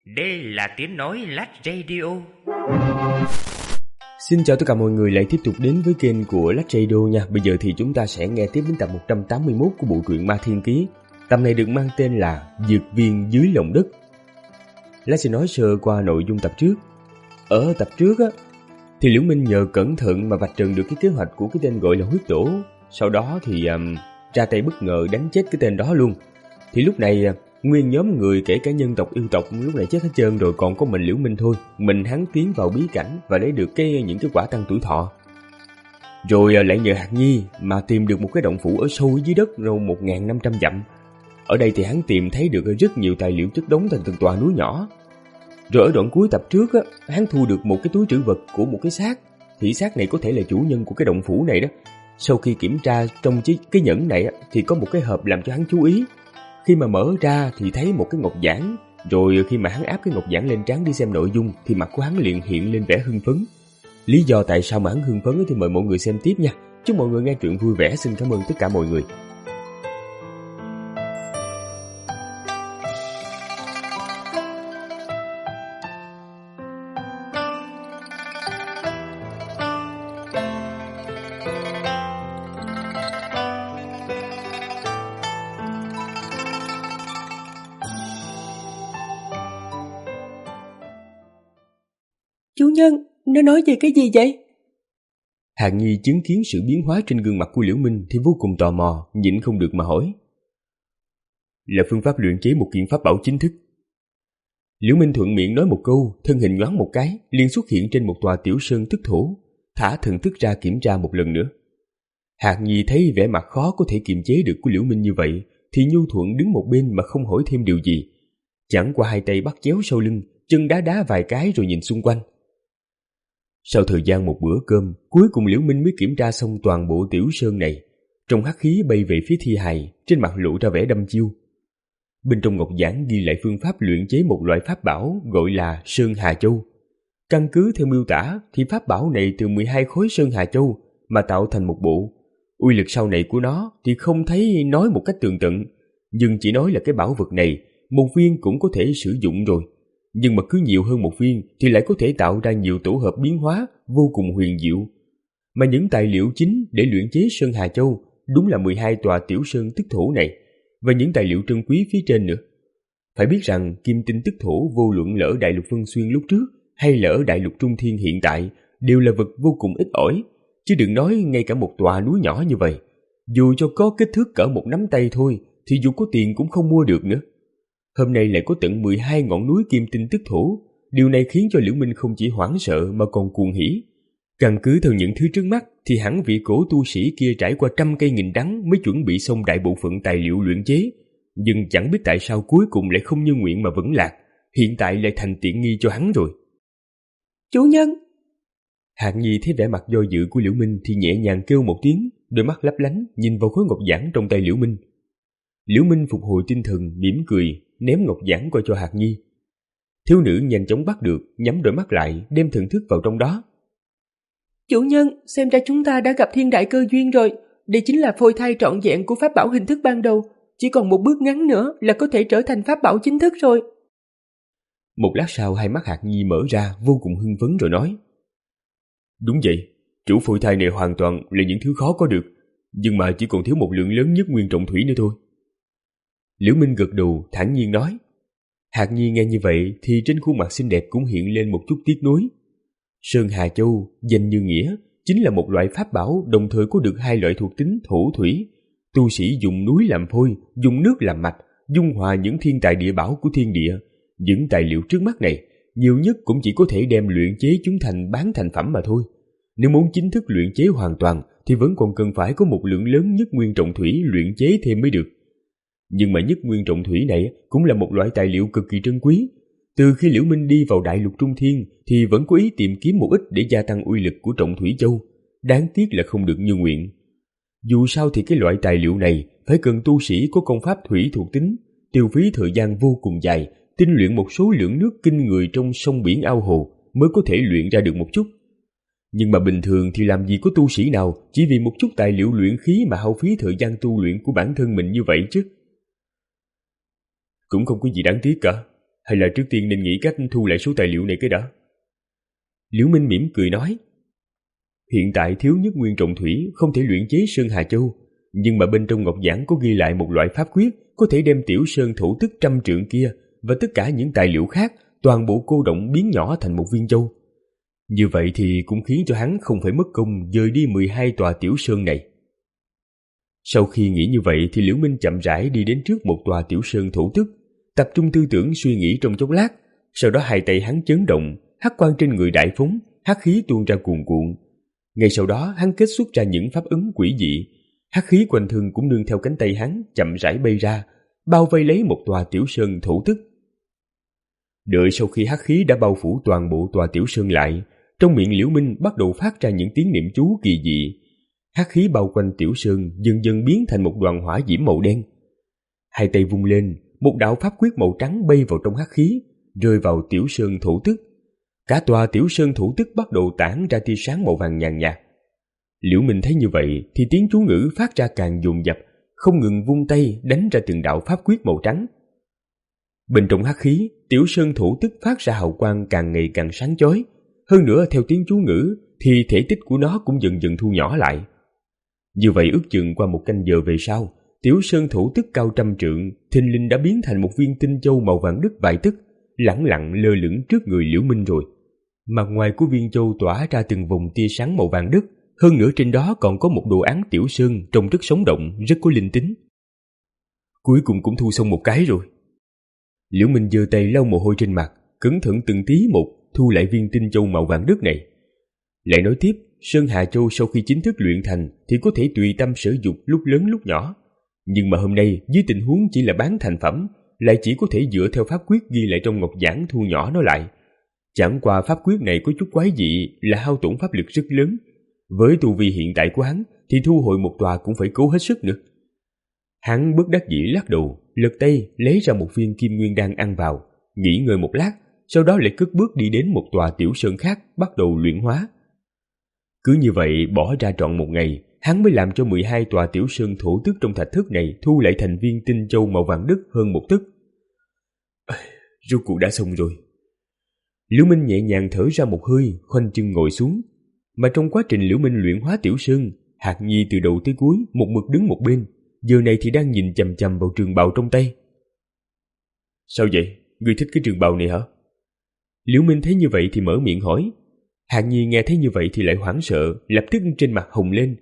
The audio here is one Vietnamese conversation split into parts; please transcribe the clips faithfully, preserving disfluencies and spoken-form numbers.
Đây là tiếng nói Lách Radio. Xin chào tất cả mọi người lại tiếp tục đến với kênh của Lách Radio nha. Bây giờ thì chúng ta sẽ nghe tiếp đến tập một trăm tám mươi mốt của bộ truyện Ma Thiên Ký. Tập này được mang tên là Dược Viên Dưới Lòng Đất. Lách sẽ nói sơ qua nội dung tập trước. Ở tập trước á, thì Liễu Minh nhờ cẩn thận mà vạch trần được cái kế hoạch của cái tên gọi là huyết tổ. Sau đó thì um, ra tay bất ngờ đánh chết cái tên đó luôn. Thì lúc này nguyên nhóm người kể cả nhân tộc yêu tộc lúc này chết hết trơn rồi, còn có mình Liễu Minh thôi. Mình hắn tiến vào bí cảnh và lấy được cái những cái quả tăng tuổi thọ. Rồi lại nhờ Hạt Nhi mà tìm được một cái động phủ ở sâu dưới đất râu một nghìn năm trăm dặm. Ở đây thì hắn tìm thấy được rất nhiều tài liệu chất đống thành từng tòa núi nhỏ. Rồi ở đoạn cuối tập trước á, hắn thu được một cái túi trữ vật của một cái xác. Thì xác này có thể là chủ nhân của cái động phủ này đó. Sau khi kiểm tra trong cái nhẫn này á, thì có một cái hộp làm cho hắn chú ý. Khi mà mở ra thì thấy một cái ngọc giản. Rồi khi mà hắn áp cái ngọc giản lên trán đi xem nội dung thì mặt của hắn liền hiện lên vẻ hưng phấn. Lý do tại sao mà hắn hưng phấn thì mời mọi người xem tiếp nha. Chúc mọi người nghe truyện vui vẻ. Xin cảm ơn tất cả mọi người. Chủ nhân, nó nói về cái gì vậy? Hàn Nhi chứng kiến sự biến hóa trên gương mặt của Liễu Minh thì vô cùng tò mò, nhịn không được mà hỏi. Là phương pháp luyện chế một kiện pháp bảo chính thức. Liễu Minh thuận miệng nói một câu, thân hình nhoáng một cái, liền xuất hiện trên một tòa tiểu sơn tức thổ, thả thần thức ra kiểm tra một lần nữa. Hàn Nhi thấy vẻ mặt khó có thể kiềm chế được của Liễu Minh như vậy, thì nhu thuận đứng một bên mà không hỏi thêm điều gì. Chẳng qua hai tay bắt chéo sau lưng, chân đá đá vài cái rồi nhìn xung quanh. Sau thời gian một bữa cơm, cuối cùng Liễu Minh mới kiểm tra xong toàn bộ tiểu sơn này. Trong hắc khí bay về phía thi hài, trên mặt lộ ra vẻ đăm chiêu. Bên trong ngọc giản ghi lại phương pháp luyện chế một loại pháp bảo gọi là Sơn Hà Châu. Căn cứ theo miêu tả thì pháp bảo này từ mười hai khối Sơn Hà Châu mà tạo thành một bộ. Uy lực sau này của nó thì không thấy nói một cách tường tận, nhưng chỉ nói là cái bảo vật này một viên cũng có thể sử dụng rồi. Nhưng mà cứ nhiều hơn một viên thì lại có thể tạo ra nhiều tổ hợp biến hóa vô cùng huyền diệu. Mà những tài liệu chính để luyện chế Sơn Hà Châu đúng là mười hai tòa tiểu sơn tức thổ này, và những tài liệu trân quý phía trên nữa. Phải biết rằng kim tinh tức thổ vô luận lỡ đại lục Vân Xuyên lúc trước hay lỡ đại lục Trung Thiên hiện tại đều là vật vô cùng ít ỏi, chứ đừng nói ngay cả một tòa núi nhỏ như vậy. Dù cho có kích thước cỡ một nắm tay thôi thì dù có tiền cũng không mua được nữa. Hôm nay lại có tận mười hai ngọn núi kim tinh tức thổ. Điều này khiến cho Liễu Minh không chỉ hoảng sợ mà còn cuồng hỉ. Căn cứ theo những thứ trước mắt thì hẳn vị cổ tu sĩ kia trải qua trăm cây nghìn đắng mới chuẩn bị xong đại bộ phận tài liệu luyện chế. Nhưng chẳng biết tại sao cuối cùng lại không như nguyện mà vẫn lạc. Hiện tại lại thành tiện nghi cho hắn rồi. Chủ nhân! Hạng Nhi thấy vẻ mặt do dự của Liễu Minh thì nhẹ nhàng kêu một tiếng, đôi mắt lấp lánh nhìn vào khối ngọc giản trong tay Liễu Minh. Liễu Minh phục hồi tinh thần, mỉm cười, ném ngọc giản qua cho Hạt Nhi. Thiếu nữ nhanh chóng bắt được, nhắm đôi mắt lại, đem thần thức vào trong đó. Chủ nhân, xem ra chúng ta đã gặp thiên đại cơ duyên rồi. Đây chính là phôi thai trọn vẹn của pháp bảo hình thức ban đầu. Chỉ còn một bước ngắn nữa là có thể trở thành pháp bảo chính thức rồi. Một lát sau hai mắt Hạt Nhi mở ra, vô cùng hưng phấn rồi nói. Đúng vậy, chủ phôi thai này hoàn toàn là những thứ khó có được, nhưng mà chỉ còn thiếu một lượng lớn nhất nguyên trọng thủy nữa thôi. Liễu Minh gật đầu thản nhiên nói. Hạt Nhi nghe như vậy thì trên khuôn mặt xinh đẹp cũng hiện lên một chút tiếc nuối. Sơn Hà Châu danh như nghĩa chính là một loại pháp bảo đồng thời có được hai loại thuộc tính thổ thủy. Tu sĩ dùng núi làm phôi, dùng nước làm mạch, dung hòa những thiên tài địa bảo của thiên địa. Những tài liệu trước mắt này nhiều nhất cũng chỉ có thể đem luyện chế chúng thành bán thành phẩm mà thôi. Nếu muốn chính thức luyện chế hoàn toàn thì vẫn còn cần phải có một lượng lớn nhất nguyên trọng thủy luyện chế thêm mới được. Nhưng mà nhất nguyên trọng thủy này cũng là một loại tài liệu cực kỳ trân quý. Từ khi Liễu Minh đi vào đại lục Trung Thiên thì vẫn có ý tìm kiếm một ít để gia tăng uy lực của trọng thủy châu. Đáng tiếc là không được như nguyện. Dù sao thì cái loại tài liệu này phải cần tu sĩ có công pháp thủy thuộc tính, tiêu phí thời gian vô cùng dài, tinh luyện một số lượng nước kinh người trong sông biển ao hồ mới có thể luyện ra được một chút. Nhưng mà bình thường thì làm gì có tu sĩ nào chỉ vì một chút tài liệu luyện khí mà hao phí thời gian tu luyện của bản thân mình như vậy chứ. Cũng không có gì đáng tiếc cả. hay là trước tiên nên nghĩ cách thu lại số tài liệu này cái đã? Liễu Minh mỉm cười nói, hiện tại thiếu nhất nguyên trọng thủy không thể luyện chế Sơn Hà Châu, nhưng mà bên trong ngọc giản có ghi lại một loại pháp quyết có thể đem tiểu sơn thủ tức trăm trượng kia và tất cả những tài liệu khác toàn bộ cô động biến nhỏ thành một viên châu. Như vậy thì cũng khiến cho hắn không phải mất công dời đi mười hai tòa tiểu sơn này. Sau khi nghĩ như vậy thì Liễu Minh chậm rãi đi đến trước một tòa tiểu sơn thủ tức, tập trung tư tưởng suy nghĩ trong chốc lát, sau đó hai tay hắn chấn động, hắc quang trên người đại phóng, hắc khí tuôn ra cuồn cuộn. Ngay sau đó hắn kết xuất ra những pháp ứng quỷ dị, hắc khí quanh thân cũng nương theo cánh tay hắn chậm rãi bay ra, bao vây lấy một tòa tiểu sơn thủ tức. Đợi sau khi hắc khí đã bao phủ toàn bộ tòa tiểu sơn lại, trong miệng Liễu Minh bắt đầu phát ra những tiếng niệm chú kỳ dị. Hắc khí bao quanh tiểu sơn dần dần biến thành một đoàn hỏa diễm màu đen. Hai tay vung lên, một đạo pháp quyết màu trắng bay vào trong hắc khí, rơi vào tiểu sơn thủ tức. Cả tòa tiểu sơn thủ tức bắt đầu tản ra tia sáng màu vàng nhàn nhạt. Liễu Minh thấy như vậy thì tiếng chú ngữ phát ra càng dồn dập, không ngừng vung tay đánh ra từng đạo pháp quyết màu trắng. Bên trong hắc khí, tiểu sơn thủ tức phát ra hào quang càng ngày càng sáng chói. Hơn nữa theo tiếng chú ngữ thì thể tích của nó cũng dần dần thu nhỏ lại. Như vậy ước chừng qua một canh giờ về sau, tiểu sơn thủ tức cao trăm trượng thình lình đã biến thành một viên tinh châu màu vàng đất vài tấc, lẳng lặng lơ lửng trước người Liễu Minh rồi. Mặt ngoài của viên châu tỏa ra từng vòng tia sáng màu vàng đất, hơn nữa trên đó còn có một đồ án tiểu sơn trông rất sống động, rất có linh tính. Cuối cùng cũng thu xong một cái rồi. Liễu Minh giơ tay lau mồ hôi trên mặt, cẩn thận từng tí một thu lại viên tinh châu màu vàng đất này. Lại nói tiếp, Sơn Hà Châu sau khi chính thức luyện thành thì có thể tùy tâm sử dụng lúc lớn lúc nhỏ. Nhưng mà hôm nay dưới tình huống chỉ là bán thành phẩm, lại chỉ có thể dựa theo pháp quyết ghi lại trong ngọc giản thu nhỏ nó lại. Chẳng qua pháp quyết này có chút quái dị là hao tổn pháp lực rất lớn. Với tu vi hiện tại của hắn thì thu hồi một tòa cũng phải cố hết sức nữa. Hắn bất đắc dĩ lắc đầu, lật tay lấy ra một viên kim nguyên đan ăn vào, nghỉ ngơi một lát, sau đó lại cất bước đi đến một tòa tiểu sơn khác bắt đầu luyện hóa. Cứ như vậy bỏ ra trọn một ngày, hắn mới làm cho mười hai tòa tiểu sơn thủ tức trong thạch thất này thu lại thành viên tinh châu màu vàng đất hơn một tấc. Rốt cuộc đã xong rồi. Liễu Minh nhẹ nhàng thở ra một hơi, khoanh chân ngồi xuống. Mà trong quá trình Liễu Minh luyện hóa tiểu sơn, Hạc Nhi từ đầu tới cuối một mực đứng một bên, giờ này thì đang nhìn chằm chằm vào trường bào trong tay. Sao vậy? Ngươi thích cái trường bào này hả? Liễu Minh thấy như vậy thì mở miệng hỏi. Hạc Nhi nghe thấy như vậy thì lại hoảng sợ, lập tức trên mặt hồng lên.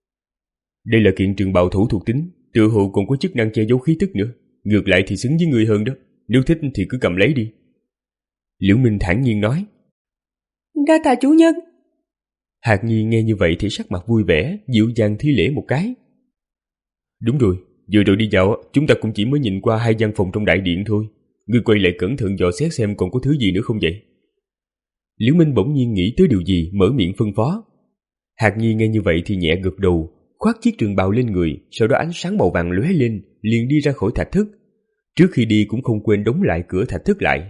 Đây là kiện trường bào thủ thuộc tính, tựa hồ còn có chức năng che giấu khí tức nữa. Ngược lại thì xứng với ngươi hơn đó, nếu thích thì cứ cầm lấy đi. Liễu Minh thản nhiên nói. Đa tạ chủ nhân. Hạc Nhi nghe như vậy thì sắc mặt vui vẻ, dịu dàng thi lễ một cái. Đúng rồi, vừa rồi đi dạo chúng ta cũng chỉ mới nhìn qua hai gian phòng trong đại điện thôi. Ngươi quay lại cẩn thận dò xét xem còn có thứ gì nữa không vậy? Liễu Minh bỗng nhiên nghĩ tới điều gì, mở miệng phân phó. Hạc Nhi nghe như vậy thì nhẹ gật đầu, khoác chiếc trường bào lên người, sau đó ánh sáng màu vàng lóe lên, liền đi ra khỏi thạch thất. Trước khi đi cũng không quên đóng lại cửa thạch thất lại.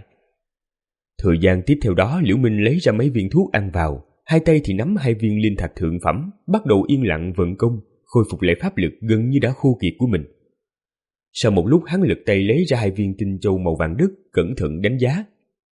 Thời gian tiếp theo đó, Liễu Minh lấy ra mấy viên thuốc ăn vào, hai tay thì nắm hai viên linh thạch thượng phẩm, bắt đầu yên lặng vận công, khôi phục lại pháp lực gần như đã khô kiệt của mình. Sau một lúc hắn lật tay lấy ra hai viên tinh châu màu vàng đất, cẩn thận đánh giá.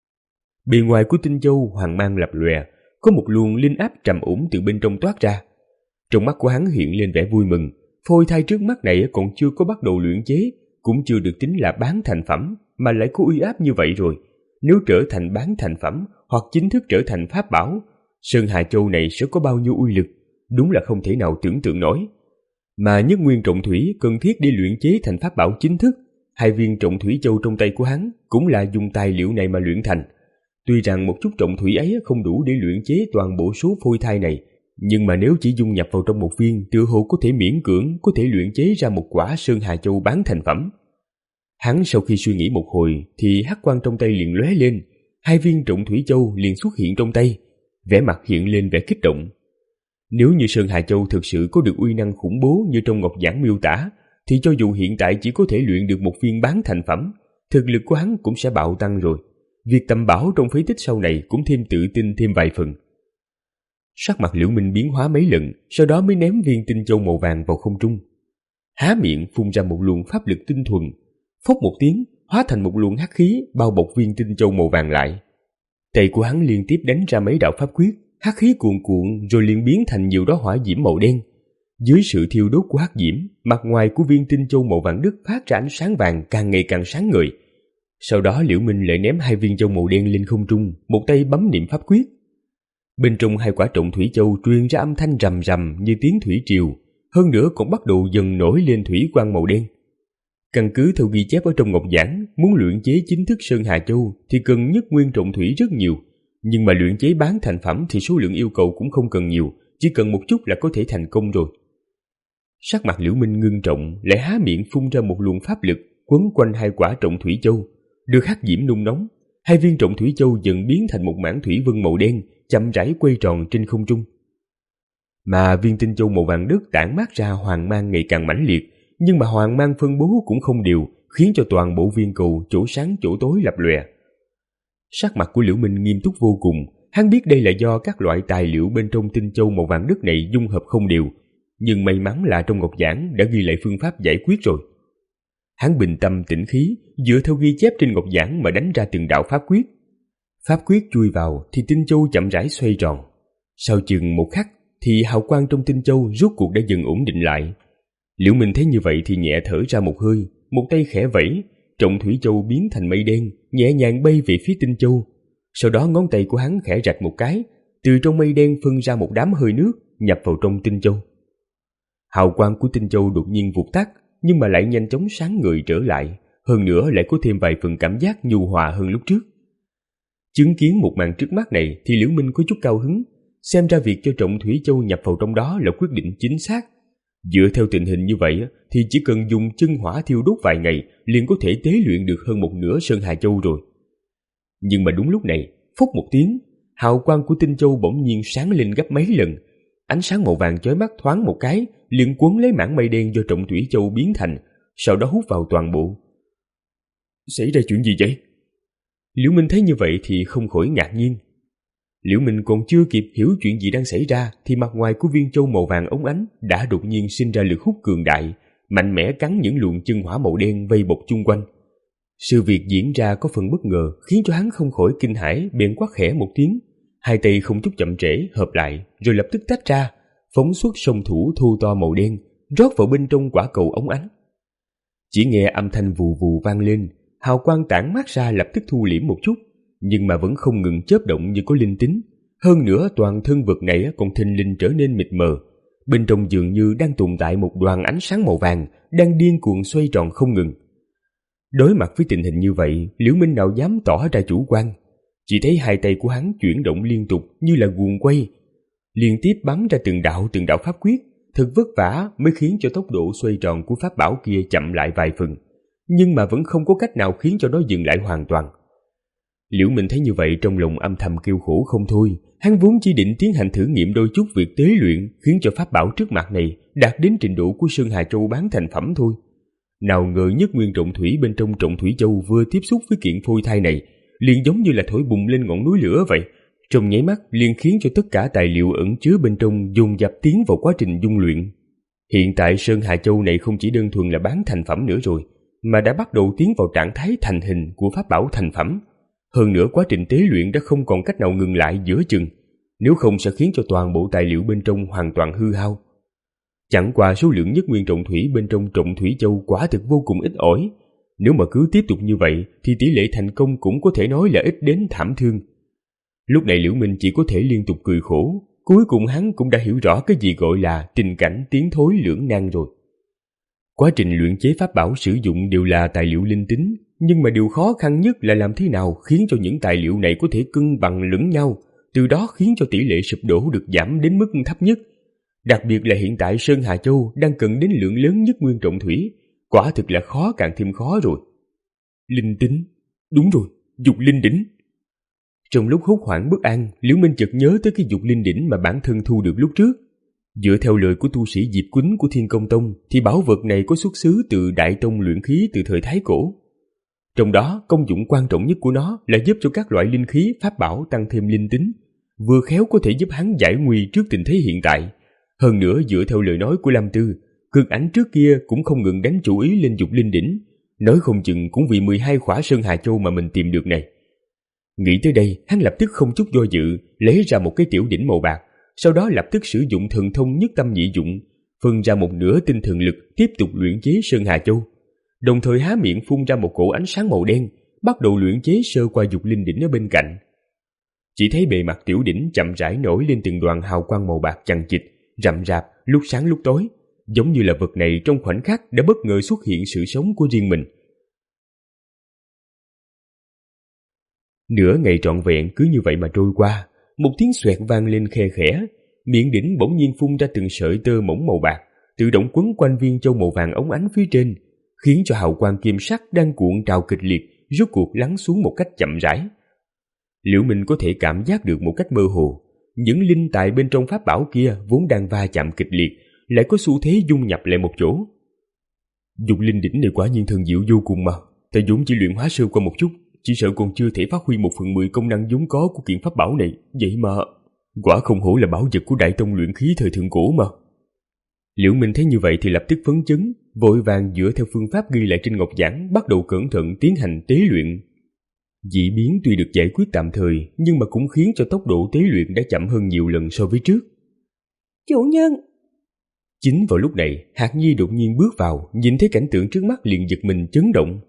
Bề ngoài của tinh châu hoàng mang lập lòe, có một luồng linh áp trầm ổn từ bên trong toát ra. Trong mắt của hắn hiện lên vẻ vui mừng, phôi thai trước mắt này còn chưa có bắt đầu luyện chế, cũng chưa được tính là bán thành phẩm, mà lại có uy áp như vậy rồi. Nếu trở thành bán thành phẩm hoặc chính thức trở thành pháp bảo, Sơn Hà Châu này sẽ có bao nhiêu uy lực, đúng là không thể nào tưởng tượng nổi. Mà nhất nguyên trọng thủy cần thiết để luyện chế thành pháp bảo chính thức, hai viên trọng thủy châu trong tay của hắn cũng là dùng tài liệu này mà luyện thành. Tuy rằng một chút trọng thủy ấy không đủ để luyện chế toàn bộ số phôi thai này, nhưng mà nếu chỉ dung nhập vào trong một viên, tựa hồ có thể miễn cưỡng có thể luyện chế ra một quả Sơn Hà Châu bán thành phẩm. Hắn sau khi suy nghĩ một hồi thì hắc quang trong tay liền lóe lên, hai viên trọng thủy châu liền xuất hiện trong tay, vẻ mặt hiện lên vẻ kích động. Nếu như Sơn Hà Châu thực sự có được uy năng khủng bố như trong ngọc giản miêu tả, thì cho dù hiện tại chỉ có thể luyện được một viên bán thành phẩm, thực lực của hắn cũng sẽ bạo tăng rồi. Việc tầm bảo trong phế tích sau này cũng thêm tự tin thêm vài phần. Sắc mặt Liễu Minh biến hóa mấy lần, sau đó mới ném viên tinh châu màu vàng vào không trung. Há miệng phun ra một luồng pháp lực tinh thuần, phốc một tiếng, hóa thành một luồng hắc khí bao bọc viên tinh châu màu vàng lại. Tay của hắn liên tiếp đánh ra mấy đạo pháp quyết, hắc khí cuồn cuộn rồi liền biến thành nhiều đóa hỏa diễm màu đen. Dưới sự thiêu đốt của hắc diễm, mặt ngoài của viên tinh châu màu vàng đất phát ra ánh sáng vàng càng ngày càng sáng ngời. Sau đó Liễu Minh lại ném hai viên châu màu đen lên không trung, một tay bấm niệm pháp quyết. Bên trong hai quả trọng thủy châu truyền ra âm thanh rầm rầm như tiếng thủy triều, hơn nữa còn bắt đầu dần nổi lên thủy quang màu đen. Căn cứ theo ghi chép ở trong ngọc giảng, muốn luyện chế chính thức Sơn Hà Châu thì cần nhất nguyên trọng thủy rất nhiều, nhưng mà luyện chế bán thành phẩm thì số lượng yêu cầu cũng không cần nhiều, chỉ cần một chút là có thể thành công rồi. Sắc mặt Liễu Minh ngưng trọng, lại há miệng phun ra một luồng pháp lực quấn quanh hai quả trọng thủy châu, được hắc diễm nung nóng. Hai viên trọng thủy châu dần biến thành một mảng thủy vân màu đen, chậm rãi quay tròn trên không trung. Mà viên tinh châu màu vàng đất tản mát ra hoàng mang ngày càng mãnh liệt, nhưng mà hoàng mang phân bố cũng không đều, khiến cho toàn bộ viên cầu chỗ sáng chỗ tối lập lòe. Sắc mặt của Liễu Minh nghiêm túc vô cùng, hắn biết đây là do các loại tài liệu bên trong tinh châu màu vàng đất này dung hợp không đều, nhưng may mắn là trong ngọc giảng đã ghi lại phương pháp giải quyết rồi. Hắn bình tâm tĩnh khí, dựa theo ghi chép trên ngọc giảng mà đánh ra từng đạo pháp quyết. Pháp quyết chui vào thì tinh châu chậm rãi xoay tròn. Sau chừng một khắc thì hào quang trong tinh châu rốt cuộc đã dần ổn định lại. Liễu Minh thấy như vậy thì nhẹ thở ra một hơi, một tay khẽ vẫy, trọng thủy châu biến thành mây đen, nhẹ nhàng bay về phía tinh châu. Sau đó ngón tay của hắn khẽ rạch một cái, từ trong mây đen phân ra một đám hơi nước nhập vào trong tinh châu. Hào quang của tinh châu đột nhiên vụt tắt, nhưng mà lại nhanh chóng sáng ngời trở lại, hơn nữa lại có thêm vài phần cảm giác nhu hòa hơn lúc trước. Chứng kiến một màn trước mắt này thì Liễu Minh có chút cao hứng, xem ra việc cho trọng thủy châu nhập vào trong đó là quyết định chính xác. Dựa theo tình hình như vậy thì chỉ cần dùng chân hỏa thiêu đốt vài ngày liền có thể tế luyện được hơn một nửa Sơn Hà Châu rồi. Nhưng mà đúng lúc này, phốc một tiếng, hào quang của tinh châu bỗng nhiên sáng lên gấp mấy lần. Ánh sáng màu vàng chói mắt thoáng một cái, liền quấn lấy mảng mây đen do trọng thủy châu biến thành, sau đó hút vào toàn bộ. Xảy ra chuyện gì vậy? Liễu Minh thấy như vậy thì không khỏi ngạc nhiên. Liễu Minh còn chưa kịp hiểu chuyện gì đang xảy ra thì mặt ngoài của viên châu màu vàng óng ánh đã đột nhiên sinh ra lực hút cường đại, mạnh mẽ cắn những luồng chân hỏa màu đen vây bọc chung quanh. Sự việc diễn ra có phần bất ngờ khiến cho hắn không khỏi kinh hãi, bèn quát khẽ một tiếng, hai tay không chút chậm trễ hợp lại rồi lập tức tách ra, phóng xuất song thủ thô to màu đen rót vào bên trong quả cầu óng ánh. Chỉ nghe âm thanh vù vù vang lên, hào quang tản mát ra lập tức thu liễm một chút, nhưng mà vẫn không ngừng chớp động như có linh tính. Hơn nữa toàn thân vật này còn thình lình trở nên mịt mờ, bên trong dường như đang tồn tại một đoàn ánh sáng màu vàng đang điên cuồng xoay tròn không ngừng. Đối mặt với tình hình như vậy, Liễu Minh nào dám tỏ ra chủ quan, chỉ thấy hai tay của hắn chuyển động liên tục như là guồng quay, liên tiếp bắn ra từng đạo từng đạo pháp quyết, thật vất vả mới khiến cho tốc độ xoay tròn của pháp bảo kia chậm lại vài phần, nhưng mà vẫn không có cách nào khiến cho nó dừng lại hoàn toàn. Liễu Minh thấy như vậy trong lòng âm thầm kêu khổ không thôi, hắn vốn chỉ định tiến hành thử nghiệm đôi chút việc tế luyện khiến cho pháp bảo trước mặt này đạt đến trình độ của Sơn Hà Châu bán thành phẩm thôi. Nào ngờ nhất nguyên trọng thủy bên trong trọng thủy châu vừa tiếp xúc với kiện phôi thai này, liền giống như là thổi bùng lên ngọn núi lửa vậy, trong nháy mắt liền khiến cho tất cả tài liệu ẩn chứa bên trong dồn dập tiến vào quá trình dung luyện. Hiện tại Sơn Hà Châu này không chỉ đơn thuần là bán thành phẩm nữa rồi, mà đã bắt đầu tiến vào trạng thái thành hình của pháp bảo thành phẩm. Hơn nữa quá trình tế luyện đã không còn cách nào ngừng lại giữa chừng, nếu không sẽ khiến cho toàn bộ tài liệu bên trong hoàn toàn hư hao. Chẳng qua số lượng nhất nguyên trọng thủy bên trong trọng thủy châu quả thực vô cùng ít ỏi, nếu mà cứ tiếp tục như vậy thì tỷ lệ thành công cũng có thể nói là ít đến thảm thương. Lúc này Liễu Minh chỉ có thể liên tục cười khổ, cuối cùng hắn cũng đã hiểu rõ cái gì gọi là tình cảnh tiến thối lưỡng nan rồi. Quá trình luyện chế pháp bảo sử dụng đều là tài liệu linh tính, nhưng mà điều khó khăn nhất là làm thế nào khiến cho những tài liệu này có thể cân bằng lẫn nhau, từ đó khiến cho tỷ lệ sụp đổ được giảm đến mức thấp nhất. Đặc biệt là hiện tại Sơn Hà Châu đang cần đến lượng lớn nhất nguyên trọng thủy, quả thực là khó càng thêm khó rồi. Linh tính, đúng rồi, dục linh đỉnh. Trong lúc hốt hoảng bất an, Liễu Minh chợt nhớ tới cái dục linh đỉnh mà bản thân thu được lúc trước. Dựa theo lời của tu sĩ Diệp Quýnh của Thiên Công Tông thì bảo vật này có xuất xứ từ Đại Tông luyện khí từ thời Thái Cổ. Trong đó công dụng quan trọng nhất của nó là giúp cho các loại linh khí pháp bảo tăng thêm linh tính, vừa khéo có thể giúp hắn giải nguy trước tình thế hiện tại. Hơn nữa dựa theo lời nói của Lam Tư, Cực Ảnh trước kia cũng không ngừng đánh chủ ý lên dục linh đỉnh, nói không chừng cũng vì mười hai khỏa Sơn Hà Châu mà mình tìm được này. Nghĩ tới đây, hắn lập tức không chút do dự, lấy ra một cái tiểu đỉnh màu bạc, sau đó lập tức sử dụng thần thông nhất tâm nhị dụng, phân ra một nửa tinh thần lực tiếp tục luyện chế Sơn Hà Châu, đồng thời há miệng phun ra một cổ ánh sáng màu đen, bắt đầu luyện chế sơ qua dục linh đỉnh ở bên cạnh. Chỉ thấy bề mặt tiểu đỉnh chậm rãi nổi lên từng đoàn hào quang màu bạc chằng chịt, rậm rạp, lúc sáng lúc tối, giống như là vật này trong khoảnh khắc đã bất ngờ xuất hiện sự sống của riêng mình. Nửa ngày trọn vẹn cứ như vậy mà trôi qua, một tiếng xoẹt vang lên khe khẽ, miệng đỉnh bỗng nhiên phun ra từng sợi tơ mỏng màu bạc, tự động quấn quanh viên châu màu vàng óng ánh phía trên, khiến cho hào quang kim sắc đang cuộn trào kịch liệt rốt cuộc lắng xuống một cách chậm rãi. Liễu Minh có thể cảm giác được một cách mơ hồ, những linh tài bên trong pháp bảo kia vốn đang va chạm kịch liệt, lại có xu thế dung nhập lại một chỗ. Dục linh đỉnh này quả nhiên thần diệu vô cùng mà, ta vốn chỉ luyện hóa sơ qua một chút, chỉ sợ còn chưa thể phát huy một phần mười công năng vốn có của kiện pháp bảo này, vậy mà quả không hổ là bảo vật của Đại Tông luyện khí thời thượng cổ mà. Liễu Minh thấy như vậy thì lập tức phấn chấn, vội vàng dựa theo phương pháp ghi lại trên ngọc giảng, bắt đầu cẩn thận tiến hành tế luyện. Dị biến tuy được giải quyết tạm thời, nhưng mà cũng khiến cho tốc độ tế luyện đã chậm hơn nhiều lần so với trước. Chủ nhân! Chính vào lúc này, Hạc Nhi đột nhiên bước vào, nhìn thấy cảnh tượng trước mắt liền giật mình chấn động.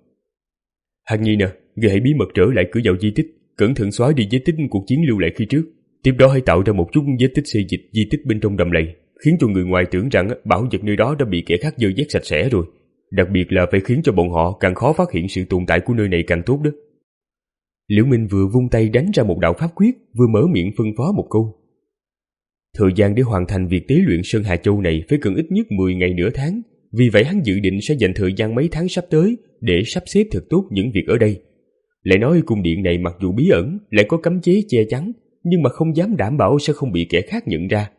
Hạc Nhi nè, người hãy bí mật trở lại cửa vào di tích, cẩn thận xóa đi vết tích cuộc chiến lưu lại khi trước. Tiếp đó hãy tạo ra một chút vết tích xê dịch di tích bên trong đầm lầy, khiến cho người ngoài tưởng rằng bảo vật nơi đó đã bị kẻ khác dơ dét sạch sẽ rồi. Đặc biệt là phải khiến cho bọn họ càng khó phát hiện sự tồn tại của nơi này càng tốt đó. Liễu Minh vừa vung tay đánh ra một đạo pháp quyết, vừa mở miệng phân phó một câu. Thời gian để hoàn thành việc tế luyện Sơn Hà Châu này phải cần ít nhất mười ngày nửa tháng, vì vậy hắn dự định sẽ dành thời gian mấy tháng sắp tới để sắp xếp thật tốt những việc ở đây. Lại nói cung điện này mặc dù bí ẩn, lại có cấm chế che chắn, nhưng mà không dám đảm bảo sẽ không bị kẻ khác nhận ra.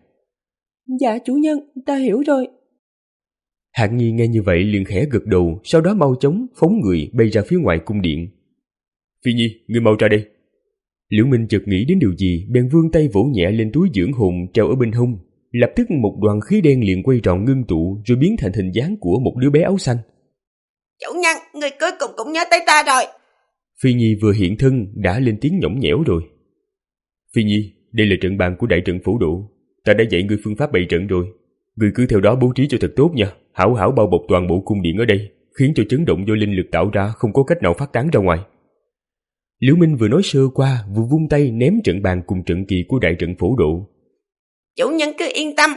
Dạ chủ nhân, ta hiểu rồi. Hạng Nhi nghe như vậy liền khẽ gật đầu, sau đó mau chóng phóng người bay ra phía ngoài cung điện. Phi Nhi, ngươi mau ra đây. Liễu Minh chợt nghĩ đến điều gì, bèn vươn tay vỗ nhẹ lên túi dưỡng hồn treo ở bên hông, lập tức một đoàn khí đen liền quay tròn ngưng tụ rồi biến thành hình dáng của một đứa bé áo xanh. Chủ nhân, người cuối cùng cũng nhớ tới ta rồi. Phi Nhi vừa hiện thân đã lên tiếng nhõng nhẽo rồi. Phi Nhi, đây là trận bàn của đại trận phủ độ, ta đã dạy ngươi phương pháp bày trận rồi, ngươi cứ theo đó bố trí cho thật tốt nha, hảo hảo bao bọc toàn bộ cung điện ở đây, khiến cho chấn động do linh lực tạo ra không có cách nào phát tán ra ngoài. Liễu Minh vừa nói sơ qua, vừa vung tay ném trận bàn cùng trận kỳ của đại trận phủ độ. Chủ nhân cứ yên tâm.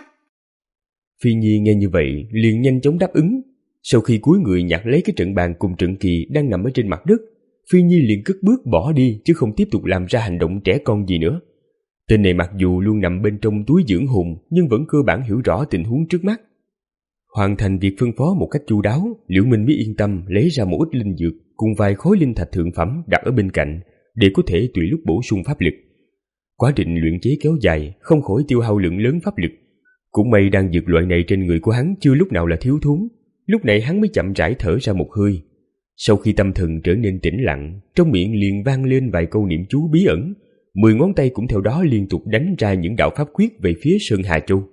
Phi Nhi nghe như vậy liền nhanh chóng đáp ứng. Sau khi cúi người nhặt lấy cái trận bàn cùng trận kỳ đang nằm ở trên mặt đất, Phi Nhi liền cất bước bỏ đi chứ không tiếp tục làm ra hành động trẻ con gì nữa. Tên này mặc dù luôn nằm bên trong túi dưỡng hồn nhưng vẫn cơ bản hiểu rõ tình huống trước mắt. Hoàn thành việc phân phó một cách chu đáo, Liễu Minh mới yên tâm lấy ra một ít linh dược cùng vài khối linh thạch thượng phẩm đặt ở bên cạnh để có thể tùy lúc bổ sung pháp lực. Quá trình luyện chế kéo dài, không khỏi tiêu hao lượng lớn pháp lực. Cũng may đan dược loại này trên người của hắn chưa lúc nào là thiếu thốn, lúc này hắn mới chậm rãi thở ra một hơi. Sau khi tâm thần trở nên tĩnh lặng, trong miệng liền vang lên vài câu niệm chú bí ẩn, mười ngón tay cũng theo đó liên tục đánh ra những đạo pháp quyết về phía Sơn Hà Châu.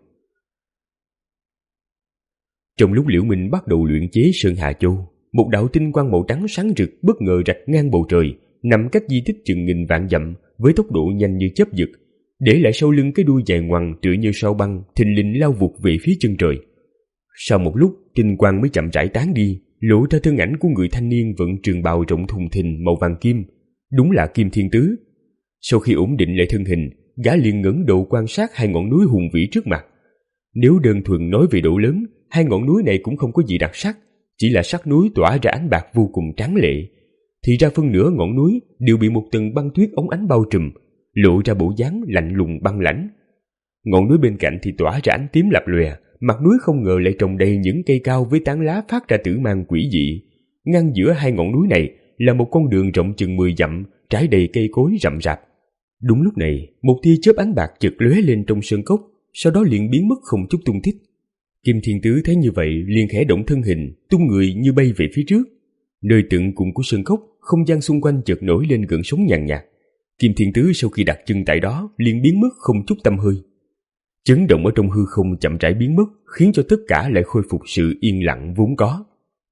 Trong lúc Liễu Minh bắt đầu luyện chế Sơn Hà Châu, một đạo tinh quang màu trắng sáng rực bất ngờ rạch ngang bầu trời, nằm cách di tích chừng nghìn vạn dặm với tốc độ nhanh như chớp giật, để lại sau lưng cái đuôi dài ngoằng tựa như sao băng, thình lình lao vụt về phía chân trời. Sau một lúc, tinh quang mới chậm rãi tán đi, lộ ra thân ảnh của người thanh niên vận trường bào rộng thùng thình màu vàng kim, đúng là Kim Thiên Tứ. Sau khi ổn định lại thân hình, gã liền ngẩng đầu quan sát hai ngọn núi hùng vĩ trước mặt. Nếu đơn thuần nói về độ lớn, hai ngọn núi này cũng không có gì đặc sắc, chỉ là sắc núi tỏa ra ánh bạc vô cùng tráng lệ. Thì ra phân nửa ngọn núi đều bị một tầng băng tuyết óng ánh bao trùm, lộ ra bộ dáng lạnh lùng băng lãnh. Ngọn núi bên cạnh thì tỏa ra ánh tím lập lòe, mặt núi không ngờ lại trồng đầy những cây cao với tán lá phát ra tử mang quỷ dị. Ngăn giữa hai ngọn núi này là một con đường rộng chừng mười dặm, trải đầy cây cối rậm rạp. Đúng lúc này, một tia chớp ánh bạc chợt lóe lên trong sơn cốc, sau đó liền biến mất không chút tung tích. Kim Thiên Tứ thấy như vậy liền khẽ động thân hình, tung người như bay về phía trước. Nơi tận cùng của sơn cốc, không gian xung quanh chợt nổi lên gợn sóng nhàn nhạt. Kim Thiên Tứ sau khi đặt chân tại đó liền biến mất không chút tăm hơi. Chấn động ở trong hư không chậm rãi biến mất, khiến cho tất cả lại khôi phục sự yên lặng vốn có.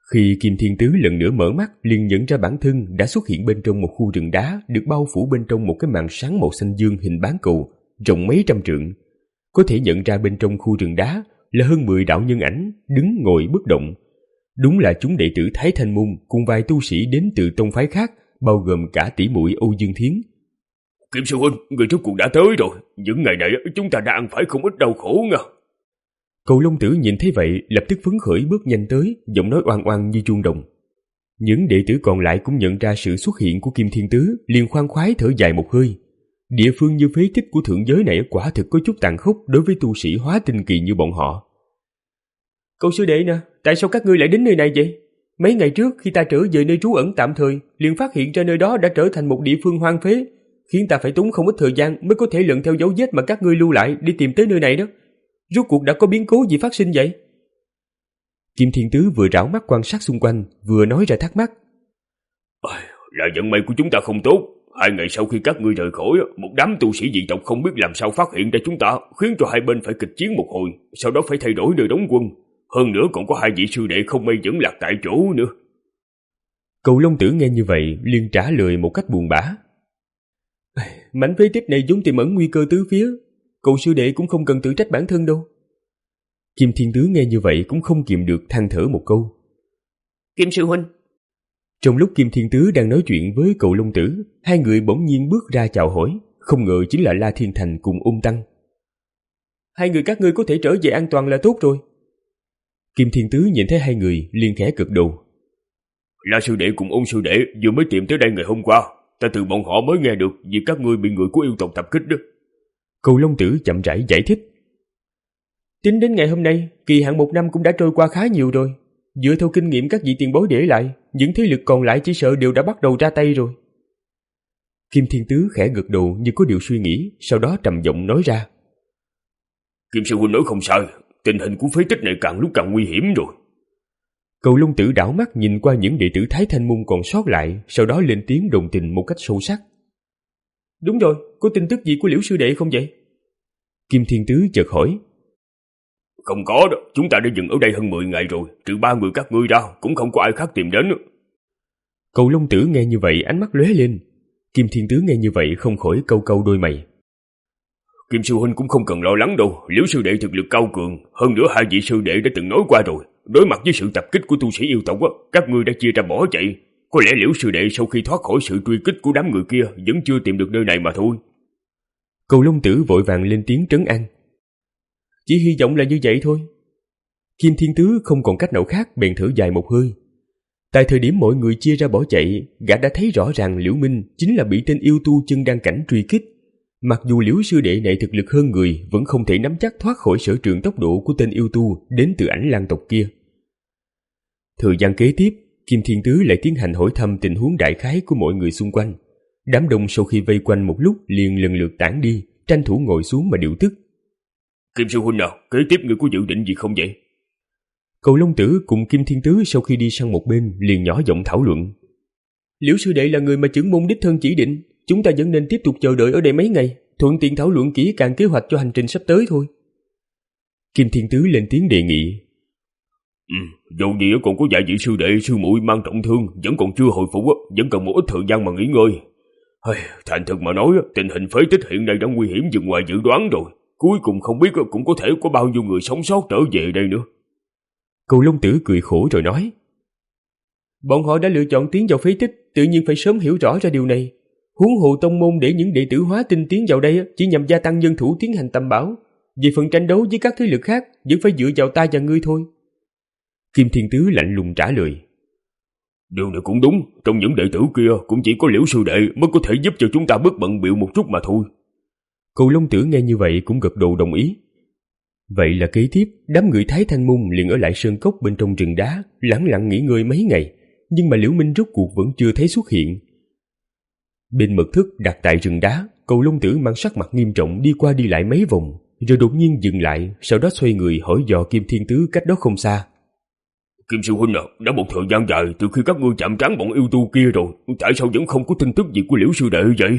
Khi Kim Thiên Tứ lần nữa mở mắt, liền nhận ra bản thân đã xuất hiện bên trong một khu rừng đá được bao phủ bên trong một cái màn sáng màu xanh dương hình bán cầu, rộng mấy trăm trượng. Có thể nhận ra bên trong khu rừng đá là hơn mười đạo nhân ảnh, đứng ngồi bất động. Đúng là chúng đệ tử Thái Thanh Môn cùng vài tu sĩ đến từ tông phái khác, bao gồm cả tỷ muội Âu Dương Thiến. Kim sư huynh, người rốt cuộc đã tới rồi. Những ngày này chúng ta đã ăn phải không ít đau khổ nha. Cậu Long Tử nhìn thấy vậy, lập tức phấn khởi bước nhanh tới, giọng nói oang oang như chuông đồng. Những đệ tử còn lại cũng nhận ra sự xuất hiện của Kim Thiên Tứ, liền khoan khoái thở dài một hơi. Địa phương như phế tích của thượng giới này quả thực có chút tàn khốc đối với tu sĩ hóa tinh kỳ như bọn họ. Cậu sư đệ nè, tại sao các ngươi lại đến nơi này vậy? Mấy ngày trước khi ta trở về nơi trú ẩn tạm thời, liền phát hiện ra nơi đó đã trở thành một địa phương hoang phế, khiến ta phải tốn không ít thời gian mới có thể lần theo dấu vết mà các ngươi lưu lại đi tìm tới nơi này đó. Rốt cuộc đã có biến cố gì phát sinh vậy? Kim Thiên Tứ vừa rảo mắt quan sát xung quanh, vừa nói ra thắc mắc. Là vận may của chúng ta không tốt. Hai ngày sau khi các ngươi rời khỏi, một đám tu sĩ dị tộc không biết làm sao phát hiện ra chúng ta, khiến cho hai bên phải kịch chiến một hồi, sau đó phải thay đổi nơi đóng quân. Hơn nữa còn có hai vị sư đệ không may vẫn lạc tại chỗ nữa. Cậu Long Tử nghe như vậy liền trả lời một cách buồn bã. Mảnh phế tích này vốn tiềm ẩn nguy cơ tứ phía, cậu sư đệ cũng không cần tự trách bản thân đâu. Kim Thiên Tứ nghe như vậy cũng không kìm được than thở một câu. Kim sư huynh. Trong lúc Kim Thiên Tứ đang nói chuyện với cậu Long Tử, hai người bỗng nhiên bước ra chào hỏi, không ngờ chính là La Thiên Thành cùng Ung Tăng. Hai người các ngươi có thể trở về an toàn là tốt rồi. Kim Thiên Tứ nhìn thấy hai người liền khẽ cực đầu. La sư đệ cùng Ung sư đệ vừa mới tìm tới đây ngày hôm qua, ta từ bọn họ mới nghe được vì các ngươi bị người của yêu tộc tập kích đó. Cậu Long Tử chậm rãi giải thích. Tính đến ngày hôm nay, kỳ hạn một năm cũng đã trôi qua khá nhiều rồi. Dựa theo kinh nghiệm các vị tiền bối để lại, những thế lực còn lại chỉ sợ đều đã bắt đầu ra tay rồi. Kim Thiên Tứ khẽ gật đầu như có điều suy nghĩ, sau đó trầm giọng nói ra. Kim sư huynh nói không sai, tình hình của phế tích này càng lúc càng nguy hiểm rồi. Cậu Long Tử đảo mắt nhìn qua những đệ tử Thái Thanh Môn còn sót lại, sau đó lên tiếng đồng tình một cách sâu sắc. Đúng rồi, có tin tức gì của Liễu sư đệ không vậy? Kim Thiên Tứ chợt hỏi. Không có đâu, chúng ta đã dừng ở đây hơn mười ngày rồi, trừ ba người các ngươi ra, cũng không có ai khác tìm đến. Cậu Long Tử nghe như vậy ánh mắt lóe lên. Kim Thiên Tứ nghe như vậy không khỏi câu câu đôi mày. Kim sư huynh cũng không cần lo lắng đâu, Liễu sư đệ thực lực cao cường, hơn nữa hai vị sư đệ đã từng nói qua rồi, đối mặt với sự tập kích của tu sĩ yêu tộc, các ngươi đã chia ra bỏ chạy. Có lẽ Liễu sư đệ sau khi thoát khỏi sự truy kích của đám người kia vẫn chưa tìm được nơi này mà thôi. Cậu Long Tử vội vàng lên tiếng trấn an. Chỉ hy vọng là như vậy thôi. Kim Thiên Tứ không còn cách nào khác bèn thở dài một hơi. Tại thời điểm mọi người chia ra bỏ chạy, gã đã thấy rõ ràng Liễu Minh chính là bị tên yêu tu chân đan cảnh truy kích. Mặc dù Liễu sư đệ này thực lực hơn người, vẫn không thể nắm chắc thoát khỏi sở trường tốc độ của tên yêu tu đến từ Ảnh Lang tộc kia. Thời gian kế tiếp, Kim Thiên Tứ lại tiến hành hỏi thăm tình huống đại khái của mọi người xung quanh. Đám đông sau khi vây quanh một lúc liền lần lượt tản đi, tranh thủ ngồi xuống mà điều tức. Kim sư huynh nào, kế tiếp ngươi có dự định gì không vậy? Cậu Long Tử cùng Kim Thiên Tứ sau khi đi sang một bên liền nhỏ giọng thảo luận. Liễu sư đệ là người mà chưởng môn đích thân chỉ định, chúng ta vẫn nên tiếp tục chờ đợi ở đây mấy ngày, thuận tiện thảo luận kỹ càng kế hoạch cho hành trình sắp tới thôi. Kim Thiên Tứ lên tiếng đề nghị. Ừ, dầu gì còn có vài vị sư đệ sư muội mang trọng thương, vẫn còn chưa hồi phục, vẫn cần một ít thời gian mà nghỉ ngơi. Thành thật mà nói, tình hình phế tích hiện nay đã nguy hiểm vượt ngoài dự đoán rồi. Cuối cùng không biết cũng có thể có bao nhiêu người sống sót trở về đây nữa. Cậu Long Tử cười khổ rồi nói. Bọn họ đã lựa chọn tiến vào phế tích, tự nhiên phải sớm hiểu rõ ra điều này. Huống hồ tông môn để những đệ tử hóa tinh tiến vào đây chỉ nhằm gia tăng nhân thủ tiến hành tầm bảo. Về phần tranh đấu với các thế lực khác, vẫn phải dựa vào ta và ngươi thôi. Kim Thiên Tứ lạnh lùng trả lời. Điều này cũng đúng, trong những đệ tử kia cũng chỉ có Liễu sư đệ mới có thể giúp cho chúng ta bớt bận bịu một chút mà thôi. Cậu Long Tử nghe như vậy cũng gật đầu đồng ý. Vậy là kế tiếp, đám người Thái Thanh Môn liền ở lại sơn cốc bên trong rừng đá, lẳng lặng nghỉ ngơi mấy ngày, nhưng mà Liễu Minh rốt cuộc vẫn chưa thấy xuất hiện. Bên mật thất đặt tại rừng đá, cậu Long Tử mang sắc mặt nghiêm trọng đi qua đi lại mấy vòng, rồi đột nhiên dừng lại, sau đó xoay người hỏi dò Kim Thiên Tứ cách đó không xa. Kim sư huynh à, đã một thời gian dài từ khi các ngươi chạm trán bọn yêu tu kia rồi, tại sao vẫn không có tin tức gì của Liễu sư đệ vậy?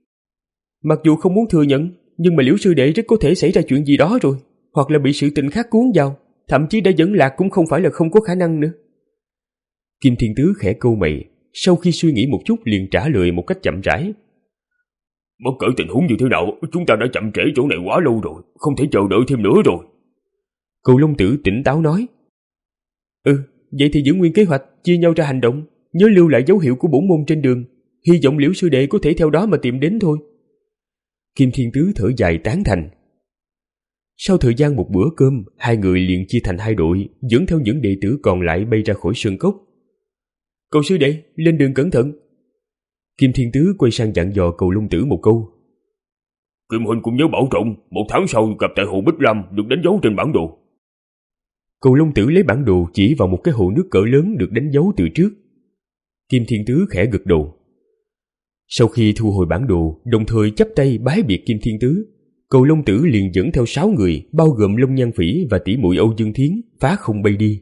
Mặc dù không muốn thừa nhận, nhưng mà Liễu sư đệ rất có thể xảy ra chuyện gì đó rồi, hoặc là bị sự tình khác cuốn vào, thậm chí đã dẫn lạc cũng không phải là không có khả năng nữa. Kim Thiên Tứ khẽ câu mày, sau khi suy nghĩ một chút liền trả lời một cách chậm rãi. Bất kể tình huống như thế nào, chúng ta đã chậm trễ chỗ này quá lâu rồi, không thể chờ đợi thêm nữa rồi. Cầu Long Tử tỉnh táo nói. Ừ, vậy thì giữ nguyên kế hoạch, chia nhau ra hành động, nhớ lưu lại dấu hiệu của bổn môn trên đường, hy vọng Liễu sư đệ có thể theo đó mà tìm đến thôi. Kim Thiên Tứ thở dài tán thành. Sau thời gian một bữa cơm, hai người liền chia thành hai đội, dẫn theo những đệ tử còn lại bay ra khỏi sơn cốc. Cầu sư đệ, lên đường cẩn thận. Kim Thiên Tứ quay sang dặn dò Cầu Long Tử một câu. Kim huynh cũng nhớ bảo trọng, một tháng sau gặp tại hồ Bích Lam được đánh dấu trên bản đồ. Cầu Long Tử lấy bản đồ chỉ vào một cái hồ nước cỡ lớn được đánh dấu từ trước. Kim Thiên Tứ khẽ gật đầu. Sau khi thu hồi bản đồ, đồng thời chắp tay bái biệt Kim Thiên Tứ, Cầu Long Tử liền dẫn theo sáu người, bao gồm Long Nhan Phỉ và tỷ muội Âu Dương Thiến, phá không bay đi.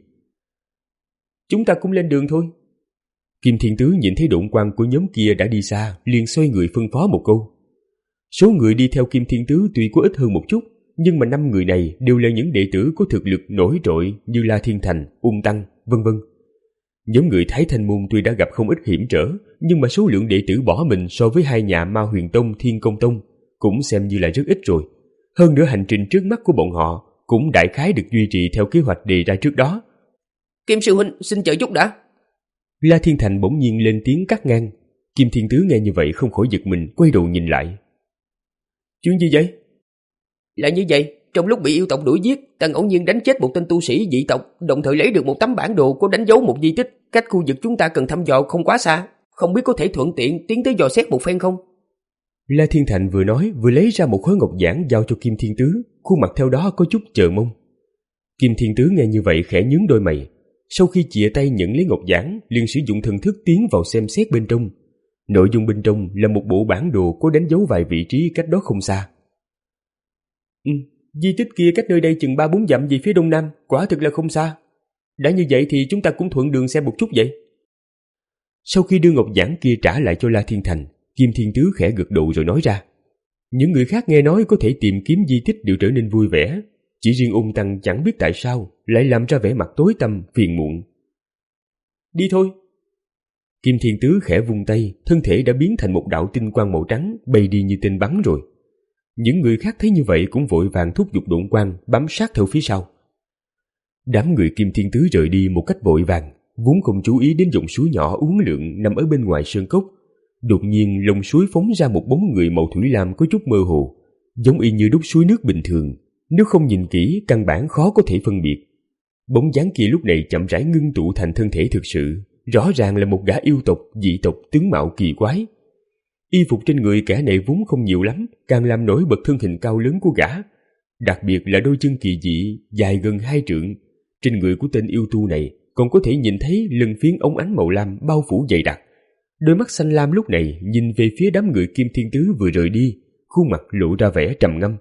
Chúng ta cũng lên đường thôi. Kim Thiên Tứ nhìn thấy độn quang của nhóm kia đã đi xa, liền xoay người phân phó một câu. Số người đi theo Kim Thiên Tứ tuy có ít hơn một chút, nhưng mà năm người này đều là những đệ tử có thực lực nổi trội như La Thiên Thành, Ung Tăng, vân vân. Nhóm người Thái Thanh Môn tuy đã gặp không ít hiểm trở, nhưng mà số lượng đệ tử bỏ mình so với hai nhà Ma Huyền Tông, Thiên Công Tông cũng xem như là rất ít rồi. Hơn nữa hành trình trước mắt của bọn họ cũng đại khái được duy trì theo kế hoạch đề ra trước đó. Kim sư huynh, xin chờ chút đã. La Thiên Thành bỗng nhiên lên tiếng cắt ngang. Kim Thiên Tứ nghe như vậy không khỏi giật mình, quay đầu nhìn lại. Chuyện gì vậy? Là như vậy, trong lúc bị yêu tộc đuổi giết, ta ngẫu nhiên đánh chết một tên tu sĩ dị tộc, đồng thời lấy được một tấm bản đồ có đánh dấu một di tích cách khu vực chúng ta cần thăm dò không quá xa, không biết có thể thuận tiện tiến tới dò xét một phen không? La Thiên Thành vừa nói vừa lấy ra một khối ngọc giản giao cho Kim Thiên Tứ, khuôn mặt theo đó có chút chờ mong. Kim Thiên Tứ nghe như vậy khẽ nhướng đôi mày, sau khi chìa tay nhận lấy ngọc giản, liền sử dụng thần thức tiến vào xem xét bên trong. Nội dung bên trong là một bộ bản đồ có đánh dấu vài vị trí cách đó không xa. Ừ, di tích kia cách nơi đây chừng ba bốn dặm về phía đông nam, quả thực là không xa. Đã như vậy thì chúng ta cũng thuận đường xem một chút vậy. Sau khi đưa ngọc giản kia trả lại cho La Thiên Thành, Kim Thiên Tứ khẽ gật đầu rồi nói ra. Những người khác nghe nói có thể tìm kiếm di tích đều trở nên vui vẻ, chỉ riêng Ung Tăng chẳng biết tại sao lại làm ra vẻ mặt tối tăm, phiền muộn. Đi thôi. Kim Thiên Tứ khẽ vung tay, thân thể đã biến thành một đạo tinh quang màu trắng, bay đi như tên bắn rồi. Những người khác thấy như vậy cũng vội vàng thúc giục độn quang, bám sát theo phía sau. Đám người Kim Thiên Tứ rời đi một cách vội vàng, vốn không chú ý đến dòng suối nhỏ uốn lượn nằm ở bên ngoài sơn cốc. Đột nhiên lòng suối phóng ra một bóng người màu thủy lam có chút mơ hồ, giống y như đúc suối nước bình thường, nếu không nhìn kỹ căn bản khó có thể phân biệt. Bóng dáng kia lúc này chậm rãi ngưng tụ thành thân thể thực sự, rõ ràng là một gã yêu tộc, dị tộc tướng mạo kỳ quái. Y phục trên người kẻ này vốn không nhiều lắm, càng làm nổi bật thân hình cao lớn của gã. Đặc biệt là đôi chân kỳ dị, dài gần hai trượng. Trên người của tên yêu tu này còn có thể nhìn thấy lân phiến ống ánh màu lam bao phủ dày đặc. Đôi mắt xanh lam lúc này nhìn về phía đám người Kim Thiên Tứ vừa rời đi, khuôn mặt lộ ra vẻ trầm ngâm.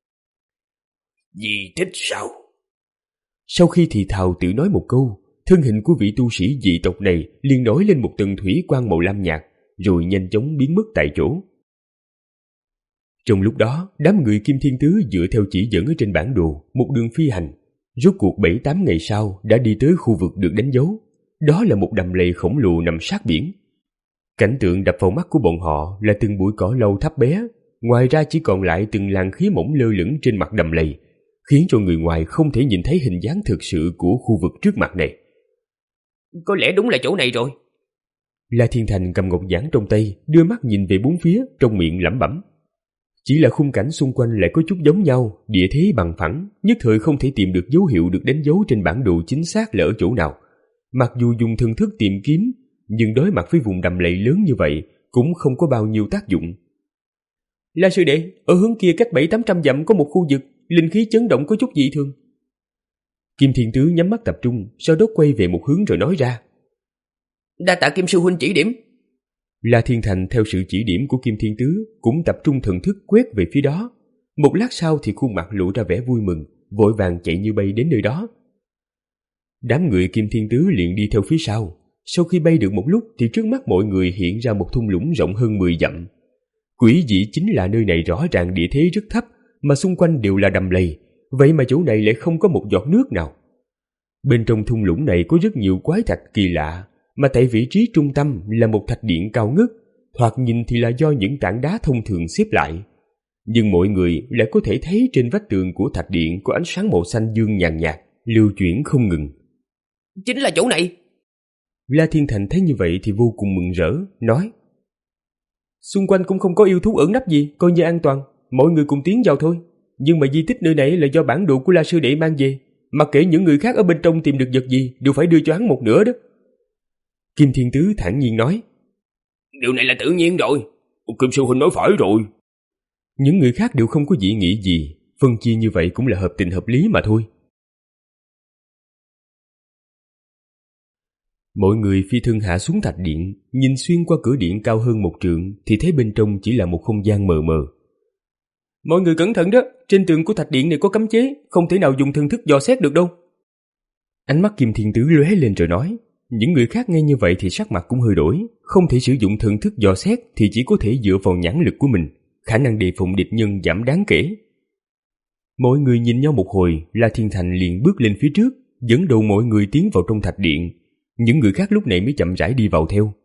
Di tích sao? Sau khi thì thào tự nói một câu, thân hình của vị tu sĩ dị tộc này liền nổi lên một tầng thủy quang màu lam nhạt, rồi nhanh chóng biến mất tại chỗ. Trong lúc đó, đám người Kim Thiên Tứ dựa theo chỉ dẫn ở trên bản đồ, một đường phi hành, rốt cuộc bảy tám ngày sau đã đi tới khu vực được đánh dấu. Đó là một đầm lầy khổng lồ nằm sát biển. Cảnh tượng đập vào mắt của bọn họ là từng bụi cỏ lau thấp bé, ngoài ra chỉ còn lại từng làn khí mỏng lơ lửng trên mặt đầm lầy, khiến cho người ngoài không thể nhìn thấy hình dáng thực sự của khu vực trước mặt này. Có lẽ đúng là chỗ này rồi. La Thiên Thành cầm ngọc giản trong tay, đưa mắt nhìn về bốn phía, trong miệng lẩm bẩm. Chỉ là khung cảnh xung quanh lại có chút giống nhau, địa thế bằng phẳng, nhất thời không thể tìm được dấu hiệu được đánh dấu trên bản đồ chính xác là ở chỗ nào. Mặc dù dùng thần thức tìm kiếm, nhưng đối mặt với vùng đầm lầy lớn như vậy cũng không có bao nhiêu tác dụng. La sư đệ, ở hướng kia cách bảy tám trăm dặm có một khu vực, linh khí chấn động có chút dị thường. Kim Thiên Tứ nhắm mắt tập trung, sau đó quay về một hướng rồi nói ra. Đa tạ Kim sư huynh chỉ điểm. La Thiên Thành theo sự chỉ điểm của Kim Thiên Tứ cũng tập trung thần thức quét về phía đó. Một lát sau thì khuôn mặt lộ ra vẻ vui mừng, vội vàng chạy như bay đến nơi đó. Đám người Kim Thiên Tứ liền đi theo phía sau. Sau khi bay được một lúc thì trước mắt mọi người hiện ra một thung lũng rộng hơn mười dặm. Quỷ dị chính là nơi này rõ ràng địa thế rất thấp, mà xung quanh đều là đầm lầy, vậy mà chỗ này lại không có một giọt nước nào. Bên trong thung lũng này có rất nhiều quái thạch kỳ lạ, mà tại vị trí trung tâm là một thạch điện cao ngất, thoạt nhìn thì là do những tảng đá thông thường xếp lại. Nhưng mọi người lại có thể thấy trên vách tường của thạch điện có ánh sáng màu xanh dương nhàn nhạt, lưu chuyển không ngừng. Chính là chỗ này. La Thiên Thành thấy như vậy thì vô cùng mừng rỡ, nói: Xung quanh cũng không có yêu thú ẩn nấp gì, coi như an toàn, mọi người cùng tiến vào thôi. Nhưng mà di tích nơi này là do bản đồ của La Sư Đệ mang về, mặc kệ những người khác ở bên trong tìm được vật gì đều phải đưa cho hắn một nửa đó. Kim Thiên Tứ thản nhiên nói: Điều này là tự nhiên rồi, Kim Sư Huynh nói phải rồi. Những người khác đều không có dị nghị gì, phân chia như vậy cũng là hợp tình hợp lý mà thôi. Mọi người phi thân hạ xuống thạch điện, nhìn xuyên qua cửa điện cao hơn một trượng thì thấy bên trong chỉ là một không gian mờ mờ. Mọi người cẩn thận đó, trên tường của thạch điện này có cấm chế, không thể nào dùng thần thức dò xét được đâu. Ánh mắt Kim Thiên Tứ lóe lên rồi nói. Những người khác nghe như vậy thì sắc mặt cũng hơi đổi, không thể sử dụng thần thức dò xét thì chỉ có thể dựa vào nhãn lực của mình, khả năng đề phòng địch nhân giảm đáng kể. Mọi người nhìn nhau một hồi, La Thiên Thành liền bước lên phía trước, dẫn đầu mọi người tiến vào trong thạch điện. Những người khác lúc này mới chậm rãi đi vào theo.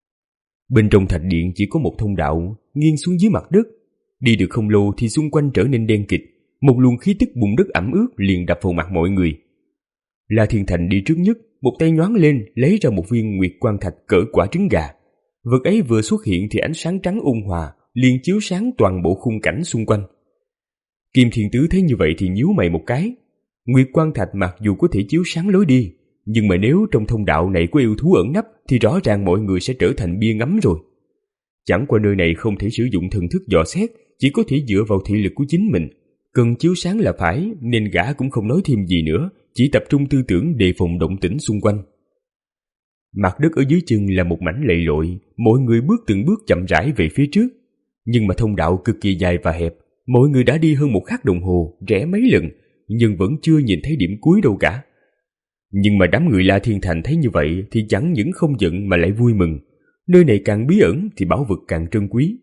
Bên trong thạch điện chỉ có một thông đạo nghiêng xuống dưới mặt đất. Đi được không lâu thì xung quanh trở nên đen kịt, một luồng khí tức bùn đất ẩm ướt liền đập vào mặt mọi người. La Thiên Thành đi trước nhất, một tay nhoáng lên lấy ra một viên nguyệt quang thạch cỡ quả trứng gà. Vật ấy vừa xuất hiện thì ánh sáng trắng ôn hòa liền chiếu sáng toàn bộ khung cảnh xung quanh. Kim Thiên Tứ thấy như vậy thì nhíu mày một cái. Nguyệt quang thạch mặc dù có thể chiếu sáng lối đi, nhưng mà nếu trong thông đạo này có yêu thú ẩn nấp thì rõ ràng mọi người sẽ trở thành bia ngắm rồi. Chẳng qua nơi này không thể sử dụng thần thức dò xét, chỉ có thể dựa vào thị lực của chính mình. Cần chiếu sáng là phải, nên gã cũng không nói thêm gì nữa, chỉ tập trung tư tưởng đề phòng động tĩnh xung quanh. Mặt đất ở dưới chân là một mảnh lầy lội, mọi người bước từng bước chậm rãi về phía trước. Nhưng mà thông đạo cực kỳ dài và hẹp, mọi người đã đi hơn một khắc đồng hồ, rẽ mấy lần, nhưng vẫn chưa nhìn thấy điểm cuối đâu cả. Nhưng mà đám người La Thiên Thành thấy như vậy thì chẳng những không giận mà lại vui mừng. Nơi này càng bí ẩn thì bảo vật càng trân quý.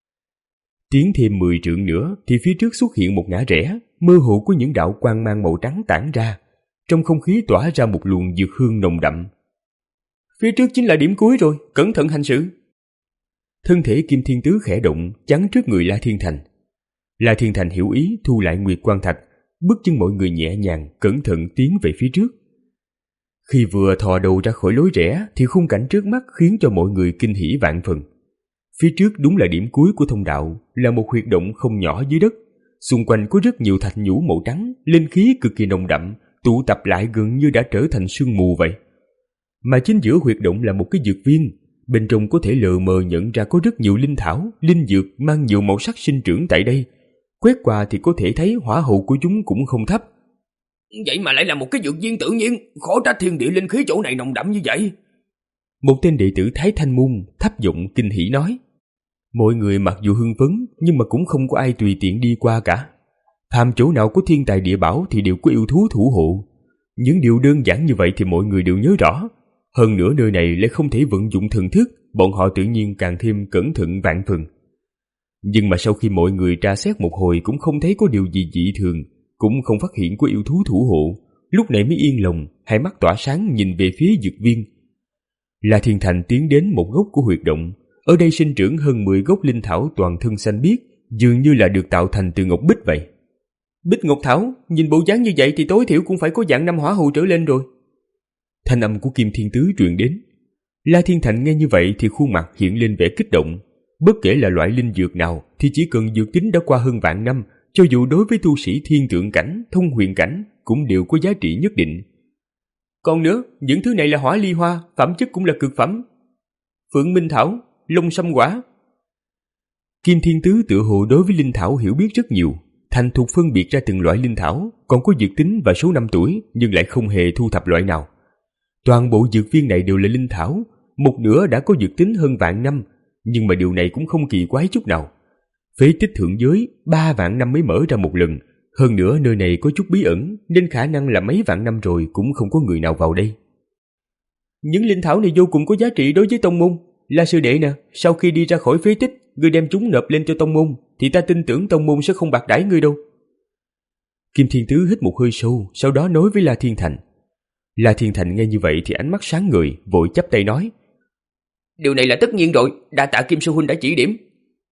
Tiến thêm mười trượng nữa thì phía trước xuất hiện một ngã rẽ, mơ hồ có những đạo quang mang màu trắng tản ra. Trong không khí tỏa ra một luồng dược hương nồng đậm. Phía trước chính là điểm cuối rồi, cẩn thận hành sự. Thân thể Kim Thiên Tứ khẽ động, chắn trước người La Thiên Thành. La Thiên Thành hiểu ý thu lại nguyệt quang thạch, bước chân mọi người nhẹ nhàng, cẩn thận tiến về phía trước. Khi vừa thò đầu ra khỏi lối rẽ thì khung cảnh trước mắt khiến cho mọi người kinh hỉ vạn phần. Phía trước đúng là điểm cuối của thông đạo, là một huyệt động không nhỏ dưới đất. Xung quanh có rất nhiều thạch nhũ màu trắng, linh khí cực kỳ nồng đậm, tụ tập lại gần như đã trở thành sương mù vậy. Mà chính giữa huyệt động là một cái dược viên, bên trong có thể lờ mờ nhận ra có rất nhiều linh thảo, linh dược mang nhiều màu sắc sinh trưởng tại đây. Quét qua thì có thể thấy hỏa hậu của chúng cũng không thấp. Vậy mà lại là một cái dược viên tự nhiên, khó trách thiên địa linh khí chỗ này nồng đậm như vậy. Một tên đệ tử Thái Thanh Môn thấp giọng kinh hỉ nói. Mọi người mặc dù hưng phấn nhưng mà cũng không có ai tùy tiện đi qua cả. Phàm chỗ nào có thiên tài địa bảo thì đều có yêu thú thủ hộ. Những điều đơn giản như vậy thì mọi người đều nhớ rõ. Hơn nữa nơi này lại không thể vận dụng thần thức, bọn họ tự nhiên càng thêm cẩn thận vạn phần. Nhưng mà sau khi mọi người tra xét một hồi cũng không thấy có điều gì dị thường, cũng không phát hiện có yêu thú thủ hộ. Lúc này mới yên lòng, hai mắt tỏa sáng nhìn về phía dược viên. La Thiên Thành tiến đến một gốc của huyệt động. Ở đây sinh trưởng hơn mười gốc linh thảo toàn thân xanh biếc, dường như là được tạo thành từ ngọc bích vậy. Bích ngọc thảo, nhìn bộ dáng như vậy thì tối thiểu cũng phải có dạng năm hỏa hầu trở lên rồi. Thanh âm của Kim Thiên Tứ truyền đến. La Thiên Thành nghe như vậy thì khuôn mặt hiện lên vẻ kích động. Bất kể là loại linh dược nào thì chỉ cần dược tính đã qua hơn vạn năm, cho dù đối với tu sĩ thiên tượng cảnh, thông huyền cảnh cũng đều có giá trị nhất định. Còn nữa, những thứ này là hỏa ly hoa, phẩm chất cũng là cực phẩm. Phượng minh thảo, long sâm quả. Kim Thiên Tứ tự hồ đối với linh thảo hiểu biết rất nhiều, thành thục phân biệt ra từng loại linh thảo, còn có dược tính và số năm tuổi nhưng lại không hề thu thập loại nào. Toàn bộ dược viên này đều là linh thảo, một nửa đã có dược tính hơn vạn năm, nhưng mà điều này cũng không kỳ quái chút nào. Phế tích thượng giới ba vạn năm mới mở ra một lần, hơn nữa nơi này có chút bí ẩn nên khả năng là mấy vạn năm rồi cũng không có người nào vào đây. Những linh thảo này vô cùng có giá trị đối với tông môn. La sư đệ nè, sau khi đi ra khỏi phế tích, ngươi đem chúng nộp lên cho tông môn thì ta tin tưởng tông môn sẽ không bạc đãi ngươi đâu. Kim Thiên Tứ hít một hơi sâu, sau đó nói với La Thiên Thành. La Thiên Thành nghe như vậy thì ánh mắt sáng ngời, vội chắp tay nói: Điều này là tất nhiên rồi, đa tạ Kim sư huynh đã chỉ điểm.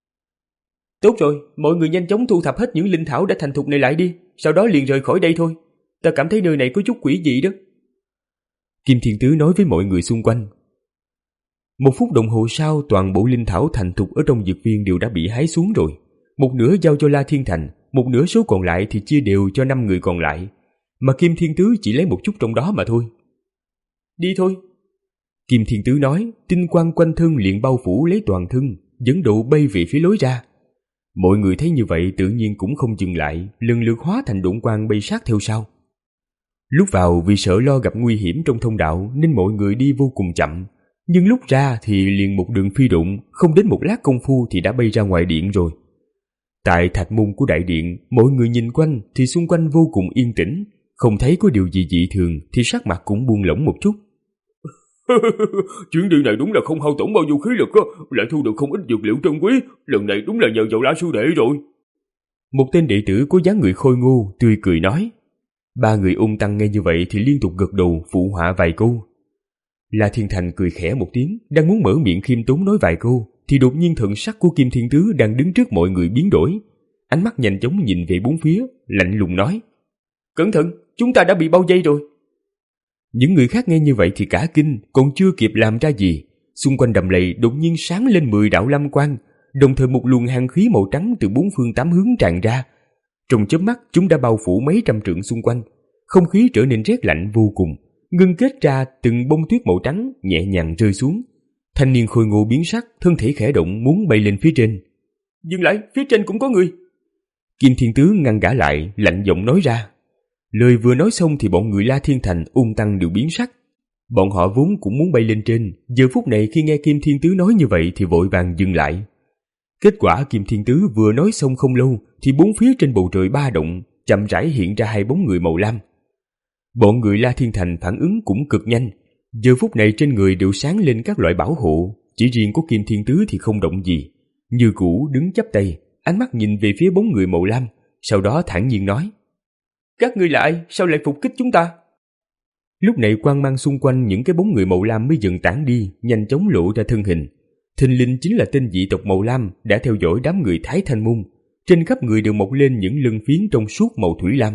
Tốt rồi, mọi người nhanh chóng thu thập hết những linh thảo đã thành thục này lại đi, sau đó liền rời khỏi đây thôi. Ta cảm thấy nơi này có chút quỷ dị đó. Kim Thiên Tứ nói với mọi người xung quanh. Một phút đồng hồ sau, toàn bộ linh thảo thành thục ở trong dược viên đều đã bị hái xuống rồi. Một nửa giao cho La Thiên Thành, một nửa số còn lại thì chia đều cho năm người còn lại, mà Kim Thiên Tứ chỉ lấy một chút trong đó mà thôi. Đi thôi. Kim Thiên Tứ nói, tinh quang quanh thân liền bao phủ lấy toàn thân, dẫn độ bay về phía lối ra. Mọi người thấy như vậy tự nhiên cũng không dừng lại, lần lượt hóa thành độn quang bay sát theo sau. Lúc vào vì sợ lo gặp nguy hiểm trong thông đạo nên mọi người đi vô cùng chậm, nhưng lúc ra thì liền một đường phi độn, không đến một lát công phu thì đã bay ra ngoài điện rồi. Tại thạch môn của đại điện, mọi người nhìn quanh thì xung quanh vô cùng yên tĩnh, không thấy có điều gì dị thường thì sắc mặt cũng buông lỏng một chút. Chuyến đi này đúng là không hao tổn bao nhiêu khí lực á, lại thu được không ít dược liệu trân quý, lần này đúng là nhờ vào La sư đệ rồi. Một tên đệ tử có dáng người khôi ngô tươi cười nói. Ba người ung tăng nghe như vậy thì liên tục gật đầu phụ họa vài câu. La Thiên Thành cười khẽ một tiếng, đang muốn mở miệng khiêm tốn nói vài câu thì đột nhiên thần sắc của Kim Thiên Tứ đang đứng trước mọi người biến đổi, ánh mắt nhanh chóng nhìn về bốn phía, lạnh lùng nói: Cẩn thận, chúng ta đã bị bao vây rồi. Những người khác nghe như vậy thì cả kinh, còn chưa kịp làm ra gì, xung quanh đầm lầy đột nhiên sáng lên mười đạo lam quang, đồng thời một luồng hàn khí màu trắng từ bốn phương tám hướng tràn ra. Trong chớp mắt chúng đã bao phủ mấy trăm trượng xung quanh, không khí trở nên rét lạnh vô cùng, ngưng kết ra từng bông tuyết màu trắng nhẹ nhàng rơi xuống. Thanh niên khôi ngô biến sắc, thân thể khẽ động muốn bay lên phía trên. Dừng lại, phía trên cũng có người. Kim Thiên Tứ ngăn gã lại, lạnh giọng nói ra. Lời vừa nói xong thì bọn người La Thiên Thành ung tăng đều biến sắc. Bọn họ vốn cũng muốn bay lên trên, giờ phút này khi nghe Kim Thiên Tứ nói như vậy thì vội vàng dừng lại. Kết quả Kim Thiên Tứ vừa nói xong không lâu thì bốn phía trên bầu trời ba động, chậm rãi hiện ra hai bóng người màu lam. Bọn người La Thiên Thành phản ứng cũng cực nhanh, giờ phút này trên người đều sáng lên các loại bảo hộ, chỉ riêng của Kim Thiên Tứ thì không động gì, như cũ đứng chắp tay, ánh mắt nhìn về phía bóng người màu lam, sau đó thản nhiên nói: Các ngươi là ai, sao lại phục kích chúng ta? Lúc này quang mang xung quanh những cái bóng người màu lam mới dần tản đi, nhanh chóng lộ ra thân hình. Thình lình chính là tên dị tộc màu lam đã theo dõi đám người Thái Thanh Môn, trên khắp người đều mọc lên những lân phiến trong suốt màu thủy lam.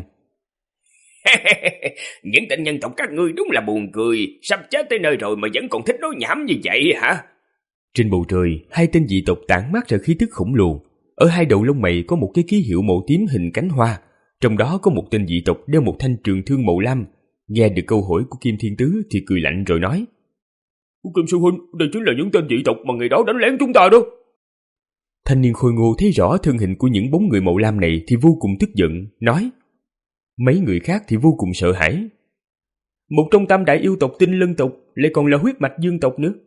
Những tên nhân tộc các ngươi đúng là buồn cười, sắp chết tới nơi rồi mà vẫn còn thích nói nhảm như vậy hả? Trên bầu trời, hai tên dị tộc tản mát ra khí tức khổng lồ. Ở hai đầu lông mày có một cái ký hiệu màu tím hình cánh hoa, trong đó có một tên dị tộc đeo một thanh trường thương màu lam. Nghe được câu hỏi của Kim Thiên Tứ thì cười lạnh rồi nói: Kim sư huynh, đây chính là những tên dị tộc mà ngày đó đánh lén chúng ta đó. Thanh niên khôi ngô thấy rõ thân hình của những bóng người màu lam này thì vô cùng tức giận, nói. Mấy người khác thì vô cùng sợ hãi. Một trong tam đại yêu tộc Tinh Lân tộc, lại còn là huyết mạch dương tộc nữa.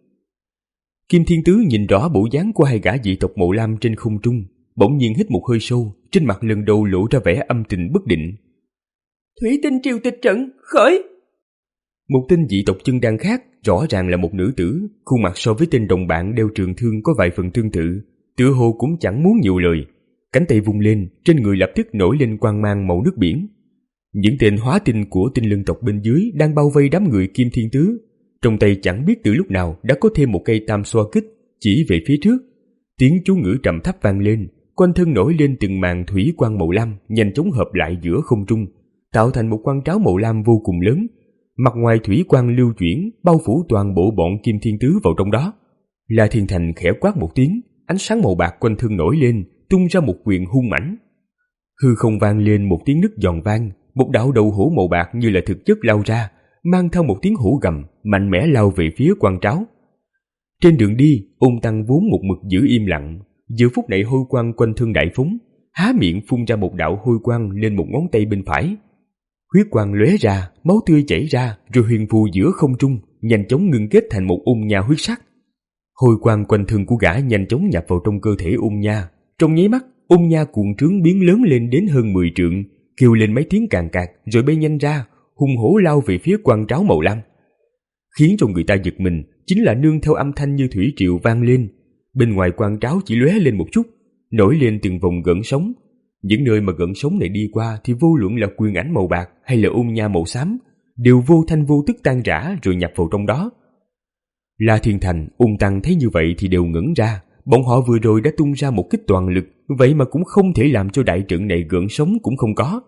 Kim Thiên Tứ nhìn rõ bộ dáng của hai gã dị tộc màu lam trên không trung, bỗng nhiên hít một hơi sâu, trên mặt lần đầu lộ ra vẻ âm tình bất định. Thủy tinh triều tịch trận, khởi! Một tên dị tộc chân đan khác, rõ ràng là một nữ tử, khuôn mặt so với tên đồng bạn đeo trường thương có vài phần tương tự, tựa hồ cũng chẳng muốn nhiều lời. Cánh tay vung lên, trên người lập tức nổi lên quang mang màu nước biển. Những tên hóa tinh của Tinh Lân tộc bên dưới đang bao vây đám người Kim Thiên Tứ, trong tay chẳng biết từ lúc nào đã có thêm một cây tam xoa kích chỉ về phía trước. Tiếng chú ngữ trầm thấp vang lên, quanh thân nổi lên từng màn thủy quang màu lam nhanh chóng hợp lại giữa không trung, tạo thành một quang tráo màu lam vô cùng lớn. Mặt ngoài thủy quang lưu chuyển, bao phủ toàn bộ bọn Kim Thiên Tứ vào trong đó. La Thiên Thành khẽ quát một tiếng, ánh sáng màu bạc quanh thân nổi lên, tung ra một quyền hung mãnh. Hư không vang lên một tiếng nứt giòn vang, một đạo đầu hổ màu bạc như là thực chất lao ra, mang theo một tiếng hổ gầm, mạnh mẽ lao về phía quang tráo. Trên đường đi, Ôn Tăng vốn một mực giữ im lặng, giờ phút này hôi quang quanh thân đại phóng, há miệng phun ra một đạo hôi quang lên một ngón tay bên phải. Huyết quang lóe ra, máu tươi chảy ra, rồi huyền phù giữa không trung, nhanh chóng ngưng kết thành một ung nha huyết sắc. Hôi quang quanh thân của gã nhanh chóng nhập vào trong cơ thể ung nha. Trong nháy mắt, ung nha cuộn trướng biến lớn lên đến hơn mười trượng, kêu lên mấy tiếng càng cạc, rồi bay nhanh ra, hung hổ lao về phía quang tráo màu lam. Khiến cho người ta giật mình chính là nương theo âm thanh như thủy triều vang lên, bên ngoài quang tráo chỉ lóe lên một chút, nổi lên từng vòng gợn sóng. Những nơi mà gợn sóng này đi qua thì vô luận là quyền ảnh màu bạc hay là ung nha màu xám đều vô thanh vô tức tan rã rồi nhập vào trong đó. La Thiên Thành, Ung Tăng thấy như vậy thì đều ngẩn ra. Bọn họ vừa rồi đã tung ra một kích toàn lực, vậy mà cũng không thể làm cho đại trận này gợn sóng cũng không có.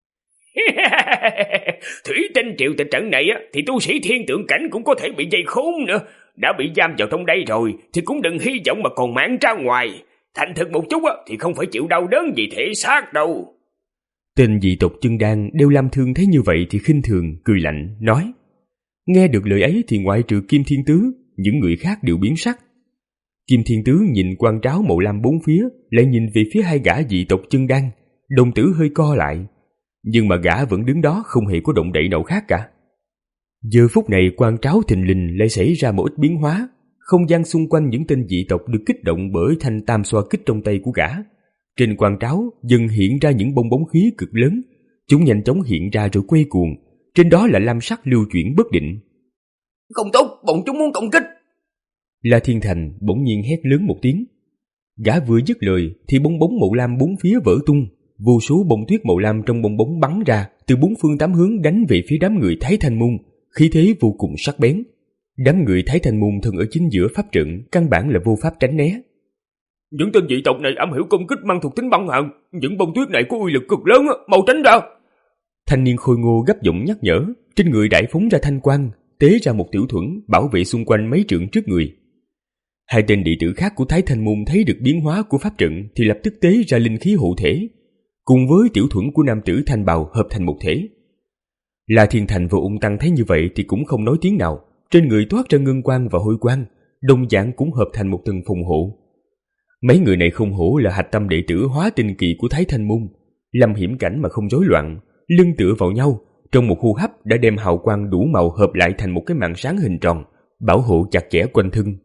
Thủy tinh triệu tịch trận này á, thì tu sĩ thiên tượng cảnh cũng có thể bị dây khốn nữa. Đã bị giam vào trong đây rồi thì cũng đừng hy vọng mà còn mạng ra ngoài. Thành thực một chút á, thì không phải chịu đau đớn vì thể xác đâu. Tên dị tộc Chân Đan Đeo Lam Thương thấy như vậy thì khinh thường, cười lạnh, nói. Nghe được lời ấy thì ngoại trừ Kim Thiên Tứ, những người khác đều biến sắc. Kim Thiên Tứ nhìn quan tráo màu lam bốn phía, lại nhìn về phía hai gã dị tộc Chân Đan, đồng tử hơi co lại. Nhưng mà gã vẫn đứng đó không hề có động đậy nào khác cả. Giờ phút này quan tráo thình lình lại xảy ra một ít biến hóa. Không gian xung quanh những tên dị tộc được kích động bởi thanh tam xoa kích trong tay của gã. Trên quan tráo dần hiện ra những bong bóng khí cực lớn. Chúng nhanh chóng hiện ra rồi quay cuồng. Trên đó là lam sắc lưu chuyển bất định. Không tốt, bọn chúng muốn công kích. La Thiên Thành bỗng nhiên hét lớn một tiếng. Gã vừa dứt lời thì bong bóng màu lam bốn phía vỡ tung. Vô số bông tuyết màu lam trong bong bóng bắn ra từ bốn phương tám hướng đánh về phía đám người Thái Thanh Môn, khí thế vô cùng sắc bén. Đám người Thái Thanh Môn thân ở chính giữa pháp trận, căn bản là vô pháp tránh né. Những tên dị tộc này am hiểu công kích mang thuộc tính băng hạn, những bông tuyết này có uy lực cực lớn, mau tránh ra. Thanh niên khôi ngô gấp giọng nhắc nhở, trên người đại phóng ra thanh quang, tế ra một tiểu thuẫn bảo vệ xung quanh mấy trượng trước người. Hai tên đệ tử khác của Thái Thanh Môn thấy được biến hóa của pháp trận thì lập tức tế ra linh khí hộ thể, cùng với tiểu thuẫn của nam tử thanh bào hợp thành một thể. La Thiên Thành và Ung Tăng thấy như vậy thì cũng không nói tiếng nào, trên người toát ra ngân quang và hôi quang, đồng dạng cũng hợp thành một tầng phòng hộ. Mấy người này không hổ là hạch tâm đệ tử hóa tinh kỳ của Thái Thanh Môn, lâm hiểm cảnh mà không rối loạn, lưng tựa vào nhau, trong một hô hấp đã đem hào quang đủ màu hợp lại thành một cái màn sáng hình tròn, bảo hộ chặt chẽ quanh thân.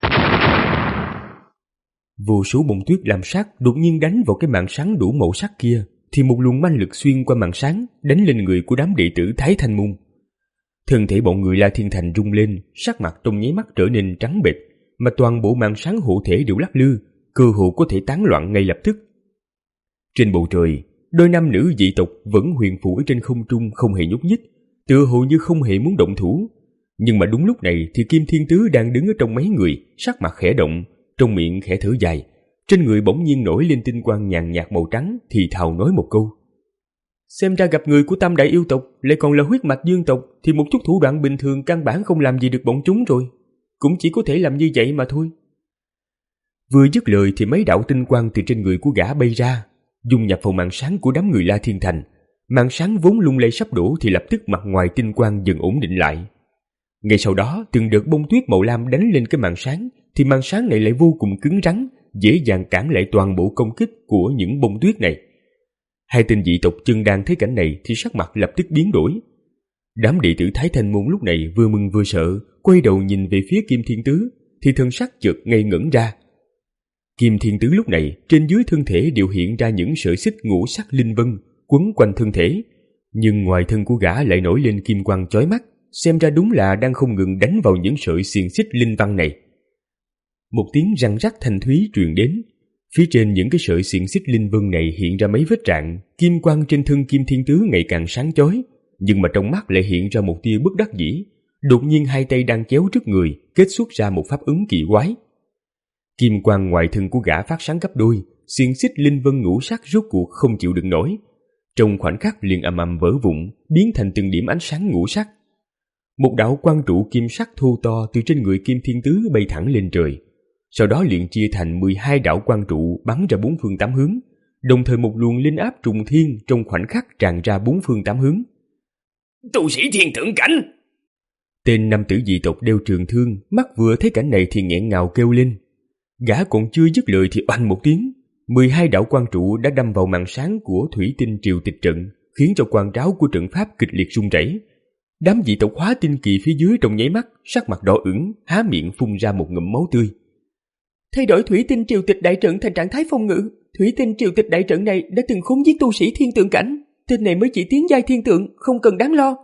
Vô số bông tuyết lam sắc đột nhiên đánh vào cái màn sáng đủ màu sắc kia, thì một luồng manh lực xuyên qua màn sáng đánh lên người của đám đệ tử Thái Thanh Môn. Thân thể bọn người La Thiên Thành rung lên, sắc mặt trong nháy mắt trở nên trắng bệch, mà toàn bộ màn sáng hộ thể đều lắc lư, cơ hồ có thể tán loạn ngay lập tức. Trên bầu trời, đôi nam nữ dị tộc vẫn huyền phù ở trên không trung không hề nhúc nhích, tựa hồ như không hề muốn động thủ. Nhưng mà đúng lúc này thì Kim Thiên Tứ đang đứng ở trong mấy người, sắc mặt khẽ động, trong miệng khẽ thở dài, trên người bỗng nhiên nổi lên tinh quang nhàn nhạt màu trắng, thì thào nói một câu. Xem ra gặp người của Tam Đại yêu tộc lại còn là huyết mạch dương tộc thì một chút thủ đoạn bình thường căn bản không làm gì được bọn chúng rồi, cũng chỉ có thể làm như vậy mà thôi. Vừa dứt lời thì mấy đạo tinh quang từ trên người của gã bay ra, dung nhập vào màn sáng của đám người La Thiên Thành. Màn sáng vốn lung lay sắp đổ thì lập tức mặt ngoài tinh quang dần ổn định lại. Ngay sau đó, từng đợt bông tuyết màu lam đánh lên cái màn sáng, thì màn sáng này lại vô cùng cứng rắn, dễ dàng cản lại toàn bộ công kích của những bông tuyết này. Hai tên dị tộc Chân Đan thấy cảnh này thì sắc mặt lập tức biến đổi. Đám đệ tử Thái Thanh Môn lúc này vừa mừng vừa sợ, quay đầu nhìn về phía Kim Thiên Tứ, thì thân sắc chợt ngây ngẩn ra. Kim Thiên Tứ lúc này trên dưới thân thể đều hiện ra những sợi xích ngũ sắc linh vân quấn quanh thân thể, nhưng ngoài thân của gã lại nổi lên kim quang chói mắt, xem ra đúng là đang không ngừng đánh vào những sợi xiềng xích linh văn này. Một tiếng răng rắc thanh thúy truyền đến, phía trên những cái sợi xiềng xích linh vân này hiện ra mấy vết rạn, kim quang trên thân Kim Thiên Tứ ngày càng sáng chói, nhưng mà trong mắt lại hiện ra một tia bất đắc dĩ. Đột nhiên hai tay đang chéo trước người, kết xuất ra một pháp ứng kỳ quái. Kim quang ngoài thân của gã phát sáng gấp đôi, xiềng xích linh vân ngũ sắc rốt cuộc không chịu đựng nổi, trong khoảnh khắc liền ầm ầm vỡ vụn, biến thành từng điểm ánh sáng ngũ sắc. Một đạo quang trụ kim sắc thô to từ trên người Kim Thiên Tứ bay thẳng lên trời, sau đó liền chia thành mười hai đạo quang trụ bắn ra bốn phương tám hướng, đồng thời một luồng linh áp trùng thiên trong khoảnh khắc tràn ra bốn phương tám hướng. Tu sĩ thiên tượng cảnh! Tên nam tử dị tộc đeo trường thương, mắt vừa thấy cảnh này thì nghẹn ngào kêu lên. Gã còn chưa dứt lời thì oanh một tiếng, mười hai đạo quang trụ đã đâm vào màn sáng của thủy tinh triều tịch trận, khiến cho quang tráo của trận pháp kịch liệt rung rẩy. Đám dị tộc hóa tinh kỳ phía dưới trong nháy mắt, sắc mặt đỏ ửng, há miệng phun ra một ngụm máu tươi. Thay đổi thủy tinh triều tịch đại trận thành trạng thái phong ngự, thủy tinh triều tịch đại trận này đã từng khốn giết tu sĩ thiên tượng cảnh, tên này mới chỉ tiến giai thiên tượng, không cần đáng lo.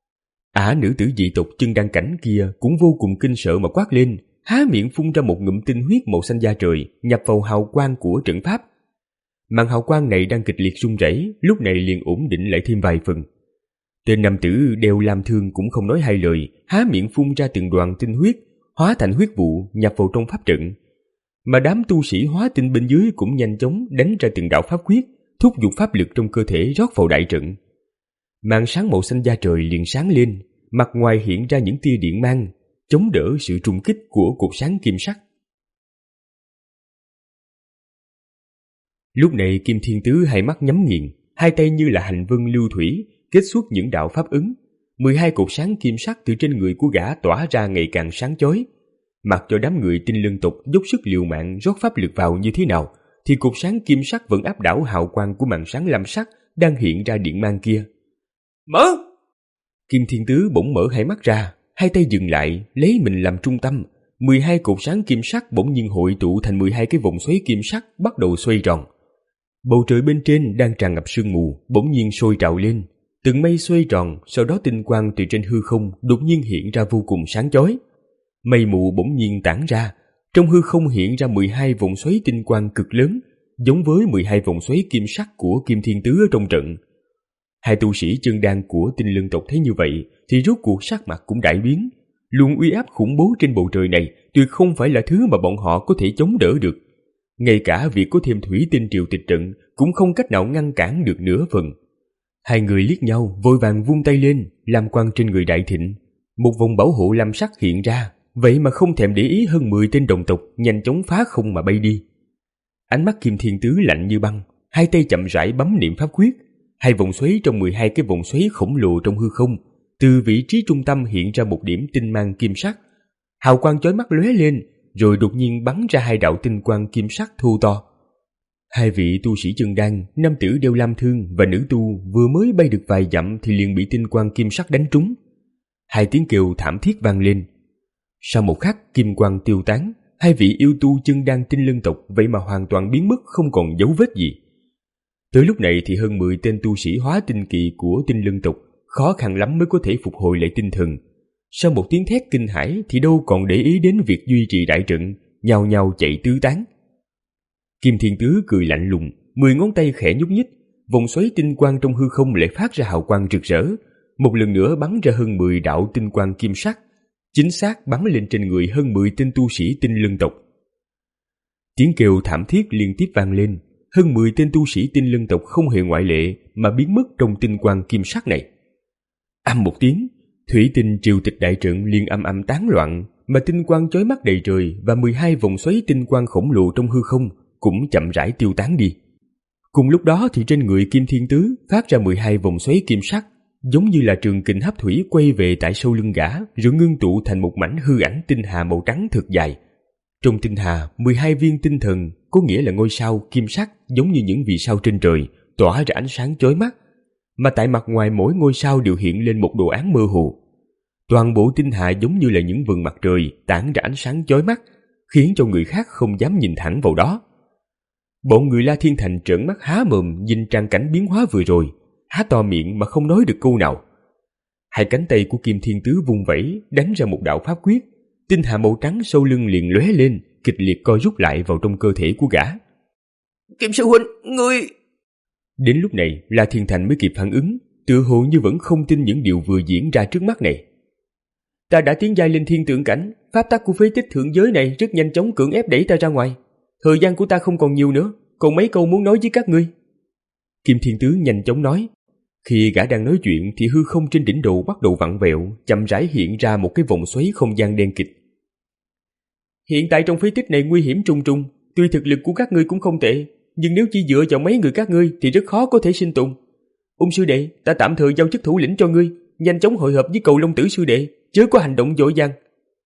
Ả nữ tử dị tộc Chân Đan cảnh kia cũng vô cùng kinh sợ mà quát lên, há miệng phun ra một ngụm tinh huyết màu xanh da trời, nhập vào hào quang của trận pháp. Màn hào quang này đang kịch liệt rung rẩy, lúc này liền ổn định lại thêm vài phần. Tên nam tử đeo lam thương cũng không nói hai lời, há miệng phun ra từng đoàn tinh huyết, hóa thành huyết vụ nhập vào trong pháp trận. Mà đám tu sĩ hóa tinh bên dưới cũng nhanh chóng đánh ra từng đạo pháp quyết, thúc giục pháp lực trong cơ thể rót vào đại trận. Màn sáng màu xanh da trời liền sáng lên, mặt ngoài hiện ra những tia điện mang, chống đỡ sự trùng kích của cột sáng kim sắc. Lúc này Kim Thiên Tứ hai mắt nhắm nghiền, hai tay như là hành vân lưu thủy, kết xuất những đạo pháp ứng. mười hai cột sáng kim sắc từ trên người của gã tỏa ra ngày càng sáng chói. Mặc cho đám người Tinh Lân tộc dốc sức liều mạng rót pháp lực vào như thế nào, thì cột sáng kim sắc vẫn áp đảo hào quang của màn sáng lam sắc đang hiện ra điện mang kia. Mở! Kim Thiên Tứ bỗng mở hai mắt ra, hai tay dừng lại, lấy mình làm trung tâm. mười hai cột sáng kim sắc bỗng nhiên hội tụ thành mười hai cái vòng xoáy kim sắc bắt đầu xoay tròn. Bầu trời bên trên đang tràn ngập sương mù, bỗng nhiên sôi trào lên. Từng mây xoay tròn, sau đó tinh quang từ trên hư không đột nhiên hiện ra vô cùng sáng chói. Mây mù bỗng nhiên tản ra, trong hư không hiện ra mười hai vòng xoáy tinh quang cực lớn, giống với mười hai vòng xoáy kim sắc của Kim Thiên Tứ ở trong trận. Hai tu sĩ chân đan của Tinh Lân tộc thấy như vậy thì rốt cuộc sắc mặt cũng đại biến. Luồng uy áp khủng bố trên bầu trời này tuyệt không phải là thứ mà bọn họ có thể chống đỡ được. Ngay cả việc có thêm thủy tinh triều tịch trận cũng không cách nào ngăn cản được nửa phần. Hai người liếc nhau, vội vàng vung tay lên, lam quang trên người đại thịnh. Một vòng bảo hộ lam sắc hiện ra, vậy mà không thèm để ý hơn mười tên đồng tộc nhanh chóng phá không mà bay đi. Ánh mắt Kim Thiên Tứ lạnh như băng, hai tay chậm rãi bấm niệm pháp quyết. Hai vòng xoáy trong mười hai cái vòng xoáy khổng lồ trong hư không, từ vị trí trung tâm hiện ra một điểm tinh mang kim sắc. Hào quang chói mắt lóe lên, rồi đột nhiên bắn ra hai đạo tinh quang kim sắc thô to. Hai vị tu sĩ chân đan, nam tử đeo lam thương và nữ tu vừa mới bay được vài dặm thì liền bị tinh quang kim sắc đánh trúng. Hai tiếng kêu thảm thiết vang lên. Sau một khắc kim quang tiêu tán, hai vị yêu tu chân đan Tinh Lân tộc vậy mà hoàn toàn biến mất, không còn dấu vết gì. Tới lúc này thì hơn mười tên tu sĩ hóa tinh kỳ của Tinh Lân tộc khó khăn lắm mới có thể phục hồi lại tinh thần. Sau một tiếng thét kinh hãi thì đâu còn để ý đến việc duy trì đại trận, nhao nhao chạy tứ tán. Kim Thiên Tứ cười lạnh lùng, mười ngón tay khẽ nhúc nhích, vòng xoáy tinh quang trong hư không lại phát ra hào quang rực rỡ, một lần nữa bắn ra hơn mười đạo tinh quang kim sắc, chính xác bắn lên trên người hơn mười tên tu sĩ Tinh Lân tộc. Tiếng kêu thảm thiết liên tiếp vang lên, hơn mười tên tu sĩ Tinh Lân tộc không hề ngoại lệ mà biến mất trong tinh quang kim sắc này. Âm một tiếng, thủy tinh triều tịch đại trận liền âm âm tán loạn, mà tinh quang chói mắt đầy trời và mười hai vòng xoáy tinh quang khổng lồ trong hư không cũng chậm rãi tiêu tán đi. Cùng lúc đó thì trên người Kim Thiên Tứ phát ra mười hai vòng xoáy kim sắc, giống như là trường kình hấp thủy quay về tại sau lưng gã, rồi ngưng tụ thành một mảnh hư ảnh tinh hà màu trắng thật dài. Trong tinh hà, mười hai viên tinh thần, có nghĩa là ngôi sao kim sắc giống như những vì sao trên trời, tỏa ra ánh sáng chói mắt, mà tại mặt ngoài mỗi ngôi sao đều hiện lên một đồ án mơ hồ. Toàn bộ tinh hà giống như là những vầng mặt trời tản ra ánh sáng chói mắt, khiến cho người khác không dám nhìn thẳng vào đó. Bọn người La Thiên Thành trợn mắt há mồm nhìn trang cảnh biến hóa vừa rồi, há to miệng mà không nói được câu nào. Hai cánh tay của Kim Thiên Tứ vung vẩy, đánh ra một đạo pháp quyết, tinh hà màu trắng sau lưng liền lóe lên, kịch liệt co rút lại vào trong cơ thể của gã. Kim sư huynh, ngươi... Đến lúc này, La Thiên Thành mới kịp phản ứng, tựa hồ như vẫn không tin những điều vừa diễn ra trước mắt này. Ta đã tiến giai lên thiên tượng cảnh, pháp tắc của phế tích thượng giới này rất nhanh chóng cưỡng ép đẩy ta ra ngoài. Thời gian của ta không còn nhiều nữa, còn mấy câu muốn nói với các ngươi. Kim Thiên Tứ nhanh chóng nói. Khi gã đang nói chuyện thì hư không trên đỉnh đầu bắt đầu vặn vẹo, chậm rãi hiện ra một cái vòng xoáy không gian đen kịt. Hiện tại trong phế tích này nguy hiểm trùng trùng, tuy thực lực của các ngươi cũng không tệ, nhưng nếu chỉ dựa vào mấy người các ngươi thì rất khó có thể sinh tồn. Ung sư đệ, ta tạm thời giao chức thủ lĩnh cho ngươi, nhanh chóng hội hợp với Cầu Long Tử sư đệ, chớ có hành động vội vàng.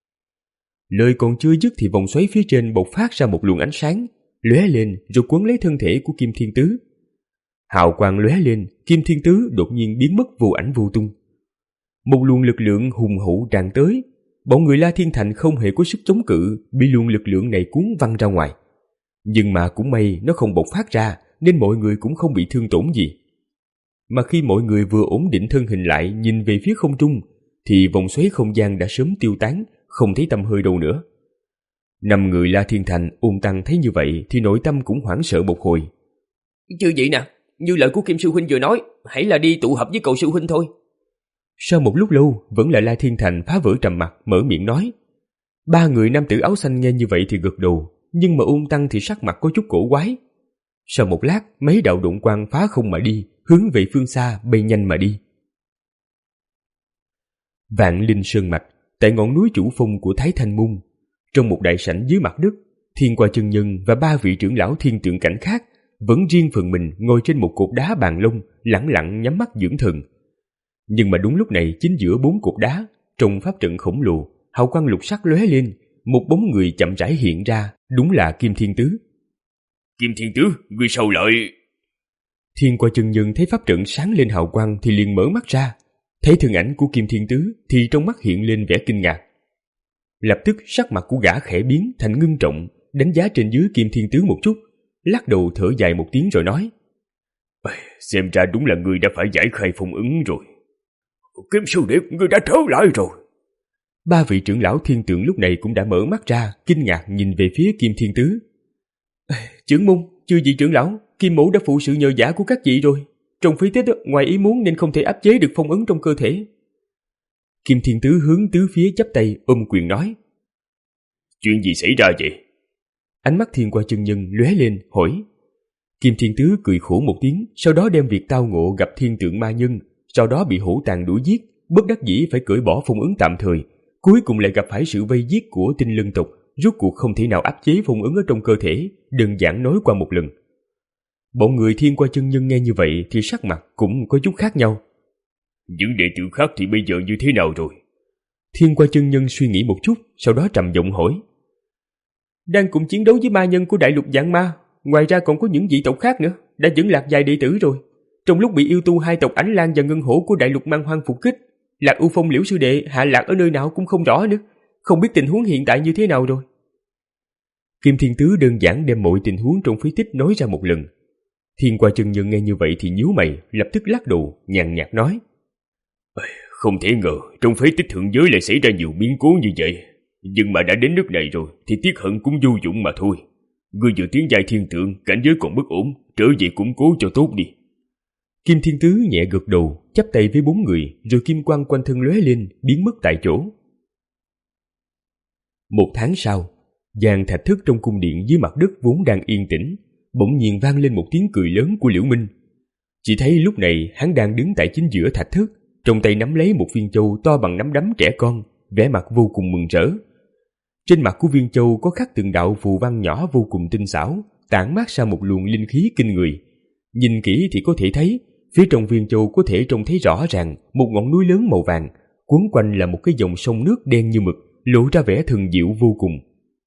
Lời còn chưa dứt thì vòng xoáy phía trên bộc phát ra một luồng ánh sáng, lóe lên rồi cuốn lấy thân thể của Kim Thiên Tứ. Hào quang lóe lên, Kim Thiên Tứ đột nhiên biến mất vô ảnh vô tung. Một luồng lực lượng hùng hậu tràn tới, bọn người La Thiên Thành không hề có sức chống cự, bị luồng lực lượng này cuốn văng ra ngoài. Nhưng mà cũng may nó không bộc phát ra, nên mọi người cũng không bị thương tổn gì. Mà khi mọi người vừa ổn định thân hình lại nhìn về phía không trung, thì vòng xoáy không gian đã sớm tiêu tán, không thấy tăm hơi đâu nữa. Năm người La Thiên Thành ôn tăng thấy như vậy thì nội tâm cũng hoảng sợ một hồi. Chưa vậy nè, như lời của Kim sư huynh vừa nói, hãy là đi tụ hợp với Cầu sư huynh thôi. Sau một lúc lâu, vẫn là La Thiên Thành phá vỡ trầm mặc, mở miệng nói. Ba người nam tử áo xanh nghe như vậy thì gật đầu, nhưng mà Ôn Tăng thì sắc mặt có chút cổ quái. Sau một lát, mấy đạo độn quang phá không mà đi, hướng về phương xa bay nhanh mà đi. Vạn Linh Sơn Mạch, tại ngọn núi chủ phong của Thái Thanh Môn, trong một đại sảnh dưới mặt đất, Thiên Qua Chân Nhân và ba vị trưởng lão thiên tượng cảnh khác vẫn riêng phần mình ngồi trên một cột đá bàn lông, lẳng lặng nhắm mắt dưỡng thần. Nhưng mà đúng lúc này, chính giữa bốn cột đá, trong pháp trận khổng lồ, hào quang lục sắc lóe lên, một bóng người chậm rãi hiện ra, đúng là Kim Thiên Tứ. Kim Thiên Tứ, ngươi sao lại... Thiên Qua Chân Nhân thấy pháp trận sáng lên hào quang thì liền mở mắt ra, thấy thân ảnh của Kim Thiên Tứ thì trong mắt hiện lên vẻ kinh ngạc. Lập tức sắc mặt của gã khẽ biến thành ngưng trọng, đánh giá trên dưới Kim Thiên Tứ một chút, lắc đầu thở dài một tiếng rồi nói. Xem ra đúng là ngươi đã phải giải khai phong ấn rồi. Kim Sư Điệp, ngươi đã trở lại rồi. Ba vị trưởng lão thiên tượng lúc này cũng đã mở mắt ra, kinh ngạc nhìn về phía Kim Thiên Tứ. Trưởng môn, chư vị trưởng lão, Kim mẫu đã phụ sự nhờ vả của các vị rồi. Trong phí tích ngoài ý muốn nên không thể áp chế được phong ấn trong cơ thể. Kim Thiên Tứ hướng tứ phía chắp tay ôm quyền nói. Chuyện gì xảy ra vậy? Ánh mắt Thiên Qua Chân Nhân lóe lên hỏi. Kim Thiên Tứ cười khổ một tiếng, sau đó đem việc tao ngộ gặp thiên tượng ma nhân, sau đó bị hổ tàng đuổi giết, bất đắc dĩ phải cởi bỏ phong ấn tạm thời, cuối cùng lại gặp phải sự vây giết của Tinh Lân tộc, rốt cuộc không thể nào áp chế phong ấn ở trong cơ thể, đơn giản nói qua một lần. Bọn người Thiên Qua Chân Nhân nghe như vậy thì sắc mặt cũng có chút khác nhau. Những đệ tử khác thì bây giờ như thế nào rồi? Thiên Qua Chân Nhân suy nghĩ một chút, sau đó trầm giọng hỏi. Đang cùng chiến đấu với ma nhân của đại lục Vạn Ma, ngoài ra còn có những dị tộc khác nữa, đã dẫn lạc vài đệ tử rồi. Trong lúc bị yêu tu hai tộc Ánh Lan và Ngân Hổ của đại lục Man Hoang phục kích, Lạc U Phong Liễu sư đệ hạ lạc ở nơi nào cũng không rõ nữa, không biết tình huống hiện tại như thế nào rồi. Kim Thiên Tứ đơn giản đem mọi tình huống trong phí tích nói ra một lần. Thiên Qua Chân Nhân nghe như vậy thì nhíu mày, lập tức lắc đầu, nhàn nhạt nói. Không thể ngờ, trong phế tích thượng giới lại xảy ra nhiều biến cố như vậy. Nhưng mà đã đến nước này rồi, thì tiếc hận cũng vô dụng mà thôi. Ngươi vừa tiến giai thiên tượng, cảnh giới còn bất ổn, trở về củng cố cho tốt đi. Kim Thiên Tứ nhẹ gật đầu, chắp tay với bốn người, rồi kim quang quanh thân lóe lên, biến mất tại chỗ. Một tháng sau, dàn thạch thất trong cung điện dưới mặt đất vốn đang yên tĩnh, bỗng nhiên vang lên một tiếng cười lớn của Liễu Minh. Chỉ thấy lúc này hắn đang đứng tại chính giữa thạch thất, trong tay nắm lấy một viên châu to bằng nắm đấm trẻ con, vẻ mặt vô cùng mừng rỡ. Trên mặt của viên châu có khắc từng đạo phù văn nhỏ vô cùng tinh xảo, tản mát ra một luồng linh khí kinh người. Nhìn kỹ thì có thể thấy, phía trong viên châu có thể trông thấy rõ ràng một ngọn núi lớn màu vàng, cuốn quanh là một cái dòng sông nước đen như mực, lộ ra vẻ thần diệu vô cùng.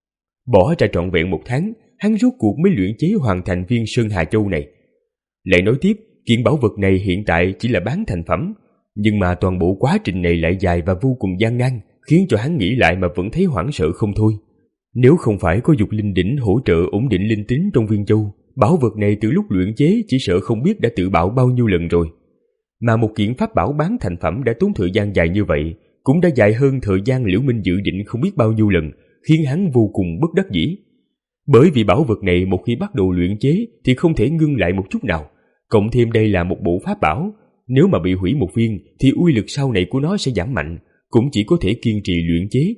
Bỏ ra trọn vẹn một tháng, hắn rốt cuộc mới luyện chế hoàn thành viên Sơn Hà Châu này. Lại nói tiếp, kiện bảo vật này hiện tại chỉ là bán thành phẩm, nhưng mà toàn bộ quá trình này lại dài và vô cùng gian nan, khiến cho hắn nghĩ lại mà vẫn thấy hoảng sợ không thôi. Nếu không phải có dục linh đỉnh hỗ trợ ổn định linh tính trong viên châu, bảo vật này từ lúc luyện chế chỉ sợ không biết đã tự bạo bao nhiêu lần rồi. Mà một kiện pháp bảo bán thành phẩm đã tốn thời gian dài như vậy, cũng đã dài hơn thời gian Liễu Minh dự định không biết bao nhiêu lần, khiến hắn vô cùng bất đắc dĩ. Bởi vì bảo vật này một khi bắt đầu luyện chế thì không thể ngưng lại một chút nào, cộng thêm đây là một bộ pháp bảo, nếu mà bị hủy một viên thì uy lực sau này của nó sẽ giảm mạnh, cũng chỉ có thể kiên trì luyện chế.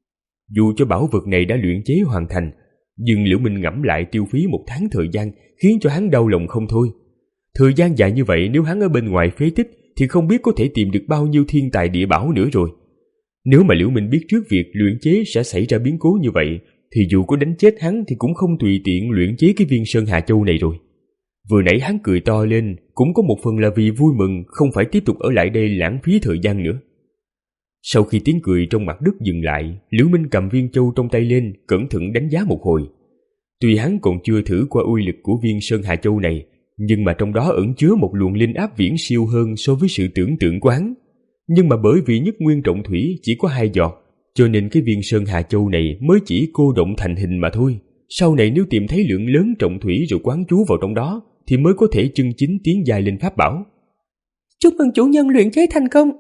Dù cho bảo vật này đã luyện chế hoàn thành, nhưng Liễu Minh ngẫm lại tiêu phí một tháng thời gian khiến cho hắn đau lòng không thôi. Thời gian dài như vậy nếu hắn ở bên ngoài phế tích thì không biết có thể tìm được bao nhiêu thiên tài địa bảo nữa rồi. Nếu mà Liễu Minh biết trước việc luyện chế sẽ xảy ra biến cố như vậy, thì dù có đánh chết hắn thì cũng không tùy tiện luyện chế cái viên Sơn Hà Châu này rồi. Vừa nãy hắn cười to lên cũng có một phần là vì vui mừng không phải tiếp tục ở lại đây lãng phí thời gian nữa. Sau khi tiếng cười trong mặt đất dừng lại, Liễu Minh cầm viên châu trong tay lên, cẩn thận đánh giá một hồi. Tuy hắn còn chưa thử qua uy lực của viên Sơn Hà Châu này, nhưng mà trong đó ẩn chứa một luồng linh áp viễn siêu hơn so với sự tưởng tượng của hắn. Nhưng mà bởi vì nhất nguyên trọng thủy chỉ có hai giọt, cho nên cái viên Sơn Hà Châu này mới chỉ cô động thành hình mà thôi. Sau này nếu tìm thấy lượng lớn trọng thủy rồi quán trú vào trong đó, thì mới có thể chân chính tiến dài lên pháp bảo. Chúc mừng chủ nhân luyện chế thành công.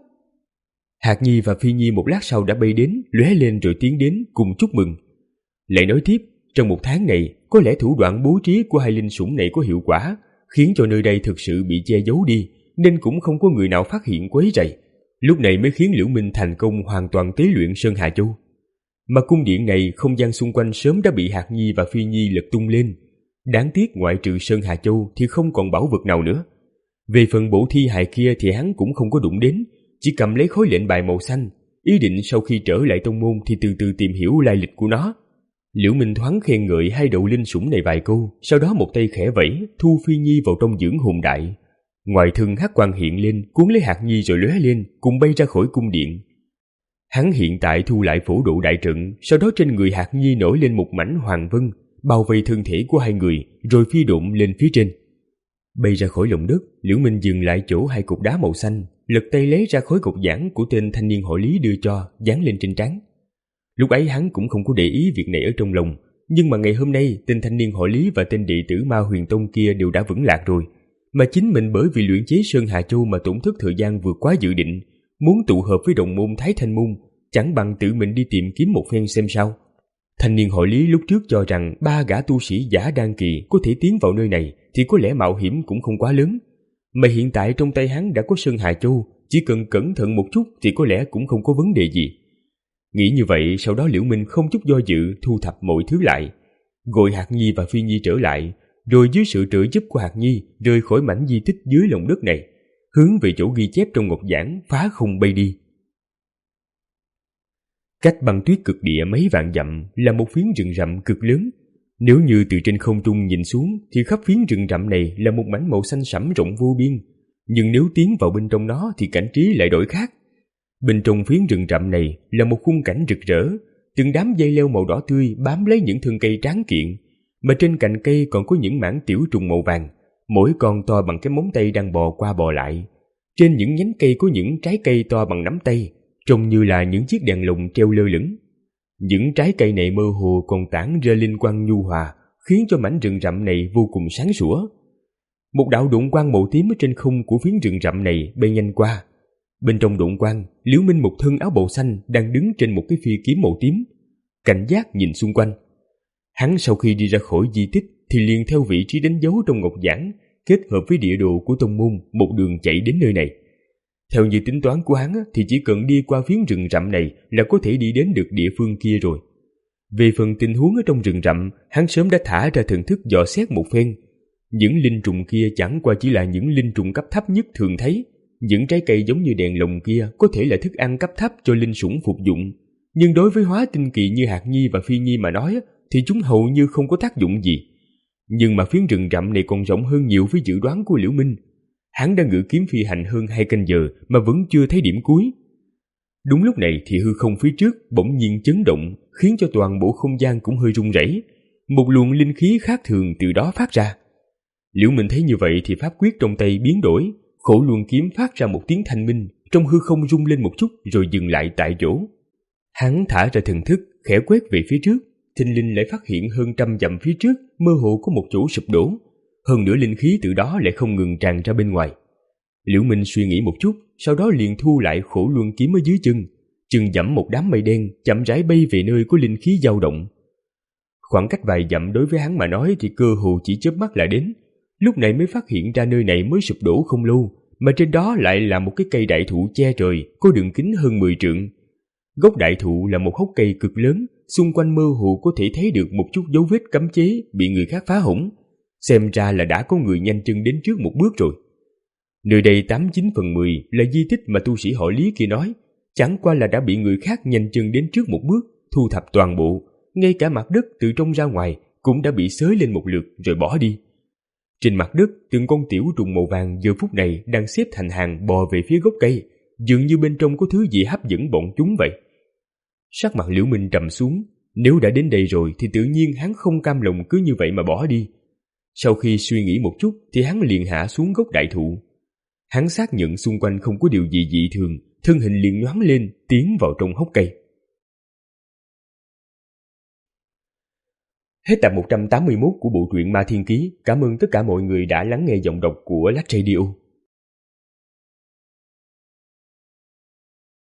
Hạt Nhi và Phi Nhi một lát sau đã bay đến, lóe lên rồi tiến đến cùng chúc mừng. Lại nói tiếp, trong một tháng này, có lẽ thủ đoạn bố trí của hai linh sủng này có hiệu quả, khiến cho nơi đây thực sự bị che giấu đi, nên cũng không có người nào phát hiện quấy rầy. lúc này mới khiến Liễu Minh thành công hoàn toàn tế luyện Sơn Hà Châu. Mà cung điện này, không gian xung quanh sớm đã bị Hạc Nhi và Phi Nhi lật tung lên. Đáng tiếc ngoại trừ Sơn Hà Châu thì không còn bảo vật nào nữa. Về phần bộ thi hài kia thì hắn cũng không có đụng đến, chỉ cầm lấy khối lệnh bài màu xanh, ý định sau khi trở lại tông môn thì từ từ tìm hiểu lai lịch của nó. Liễu Minh thoáng khen ngợi hai đầu linh sủng này vài câu, sau đó một tay khẽ vẫy, thu Phi Nhi vào trong dưỡng hồn đại. Ngoài thân hắc quang hiện lên, cuốn lấy Hạc Nhi rồi lóe lên, cùng bay ra khỏi cung điện. Hắn hiện tại thu lại phổ độ đại trận, sau đó trên người Hạc Nhi nổi lên một mảnh hoàng vân, bao vây thân thể của hai người, rồi phi độn lên phía trên. Bay ra khỏi lòng đất, Liễu Minh dừng lại chỗ hai cục đá màu xanh, lật tay lấy ra khối cục giảng của tên thanh niên họ Lý đưa cho, dán lên trên trán. Lúc ấy hắn cũng không có để ý việc này ở trong lòng, nhưng mà ngày hôm nay tên thanh niên họ Lý và tên đệ tử Ma Huyền Tông kia đều đã vững lạc rồi, mà chính mình bởi vì luyện chế Sơn Hà Châu mà tổn thất thời gian vượt quá dự định, muốn tụ hợp với đồng môn Thái Thanh Môn, chẳng bằng tự mình đi tìm kiếm một phen xem sao. Thanh niên họ Lý lúc trước cho rằng ba gã tu sĩ giả đan kỳ có thể tiến vào nơi này thì có lẽ mạo hiểm cũng không quá lớn, mà hiện tại trong tay hắn đã có Sơn Hà Châu, chỉ cần cẩn thận một chút thì có lẽ cũng không có vấn đề gì. Nghĩ như vậy, sau đó Liễu Minh không chút do dự thu thập mọi thứ lại, gọi Hạc Nhi và Phi Nhi trở lại, rồi dưới sự trợ giúp của Hạc Nhi rời khỏi mảnh di tích dưới lòng đất này, hướng về chỗ ghi chép trong ngọc giảng phá không bay đi. Cách băng tuyết cực địa mấy vạn dặm là một phiến rừng rậm cực lớn. Nếu như từ trên không trung nhìn xuống thì khắp phiến rừng rậm này là một mảnh màu xanh sẫm rộng vô biên, nhưng nếu tiến vào bên trong nó thì cảnh trí lại đổi khác. Bên trong phiến rừng rậm này là một khung cảnh rực rỡ, từng đám dây leo màu đỏ tươi bám lấy những thân cây tráng kiện, mà trên cành cây còn có những mảng tiểu trùng màu vàng, mỗi con to bằng cái móng tay đang bò qua bò lại. Trên những nhánh cây có những trái cây to bằng nắm tay, trông như là những chiếc đèn lồng treo lơ lửng. Những trái cây này mơ hồ còn tản ra linh quang nhu hòa, khiến cho mảnh rừng rậm này vô cùng sáng sủa. Một đạo độn quang màu tím ở trên không của phiến rừng rậm này bay nhanh qua. Bên trong độn quang, Liễu Minh một thân áo bào xanh đang đứng trên một cái phi kiếm màu tím, cảnh giác nhìn xung quanh. Hắn sau khi đi ra khỏi di tích thì liền theo vị trí đánh dấu trong ngọc giảng, kết hợp với địa đồ của tông môn, một đường chạy đến nơi này. Theo như tính toán của hắn thì chỉ cần đi qua phiến rừng rậm này là có thể đi đến được địa phương kia rồi. Về phần tình huống ở trong rừng rậm, hắn sớm đã thả ra thần thức dò xét một phen. Những linh trùng kia chẳng qua chỉ là những linh trùng cấp thấp nhất thường thấy. Những trái cây giống như đèn lồng kia có thể là thức ăn cấp thấp cho linh sủng phục dụng, nhưng đối với hóa tinh kỳ như Hạc Nhi và Phi Nhi mà nói thì chúng hầu như không có tác dụng gì. Nhưng mà phiến rừng rậm này còn rộng hơn nhiều với dự đoán của Liễu Minh. Hắn đã ngự kiếm phi hành hơn hai canh giờ mà vẫn chưa thấy điểm cuối. Đúng lúc này thì hư không phía trước bỗng nhiên chấn động, khiến cho toàn bộ không gian cũng hơi rung rẩy. Một luồng linh khí khác thường từ đó phát ra. Liễu Minh thấy như vậy thì pháp quyết trong tay biến đổi, khổ luồng kiếm phát ra một tiếng thanh minh, trong hư không rung lên một chút rồi dừng lại tại chỗ. Hắn thả ra thần thức, khẽ quét về phía trước, thình lình lại phát hiện hơn trăm dặm phía trước mơ hồ có một chỗ sụp đổ, hơn nữa linh khí từ đó lại không ngừng tràn ra bên ngoài. Liễu Minh suy nghĩ một chút, sau đó liền thu lại khổ luân kiếm ở dưới chân, chừng dẫm một đám mây đen chậm rãi bay về nơi có linh khí dao động. Khoảng cách vài dặm đối với hắn mà nói thì cơ hồ chỉ chớp mắt là đến. Lúc này mới phát hiện ra nơi này mới sụp đổ không lâu, mà trên đó lại là một cái cây đại thụ che trời có đường kính hơn mười trượng. Gốc đại thụ là một hốc cây cực lớn, xung quanh mơ hồ có thể thấy được một chút dấu vết cấm chế bị người khác phá hỏng. Xem ra là đã có người nhanh chân đến trước một bước rồi. Nơi đây tám chín phần mười là di tích mà tu sĩ họ Lý kia nói, chẳng qua là đã bị người khác nhanh chân đến trước một bước, thu thập toàn bộ, ngay cả mặt đất từ trong ra ngoài cũng đã bị xới lên một lượt rồi bỏ đi. Trên mặt đất, từng con tiểu trùng màu vàng giờ phút này đang xếp thành hàng bò về phía gốc cây, dường như bên trong có thứ gì hấp dẫn bọn chúng vậy. Sắc mặt Liễu Minh trầm xuống, nếu đã đến đây rồi thì tự nhiên hắn không cam lòng cứ như vậy mà bỏ đi. Sau khi suy nghĩ một chút thì hắn liền hạ xuống gốc đại thụ. Hắn xác nhận xung quanh không có điều gì dị thường, thân hình liền nhoáng lên, tiến vào trong hốc cây. Hết tập một trăm tám mươi mốt của bộ truyện Ma Thiên Ký. Cảm ơn tất cả mọi người đã lắng nghe giọng đọc của Lách Radio.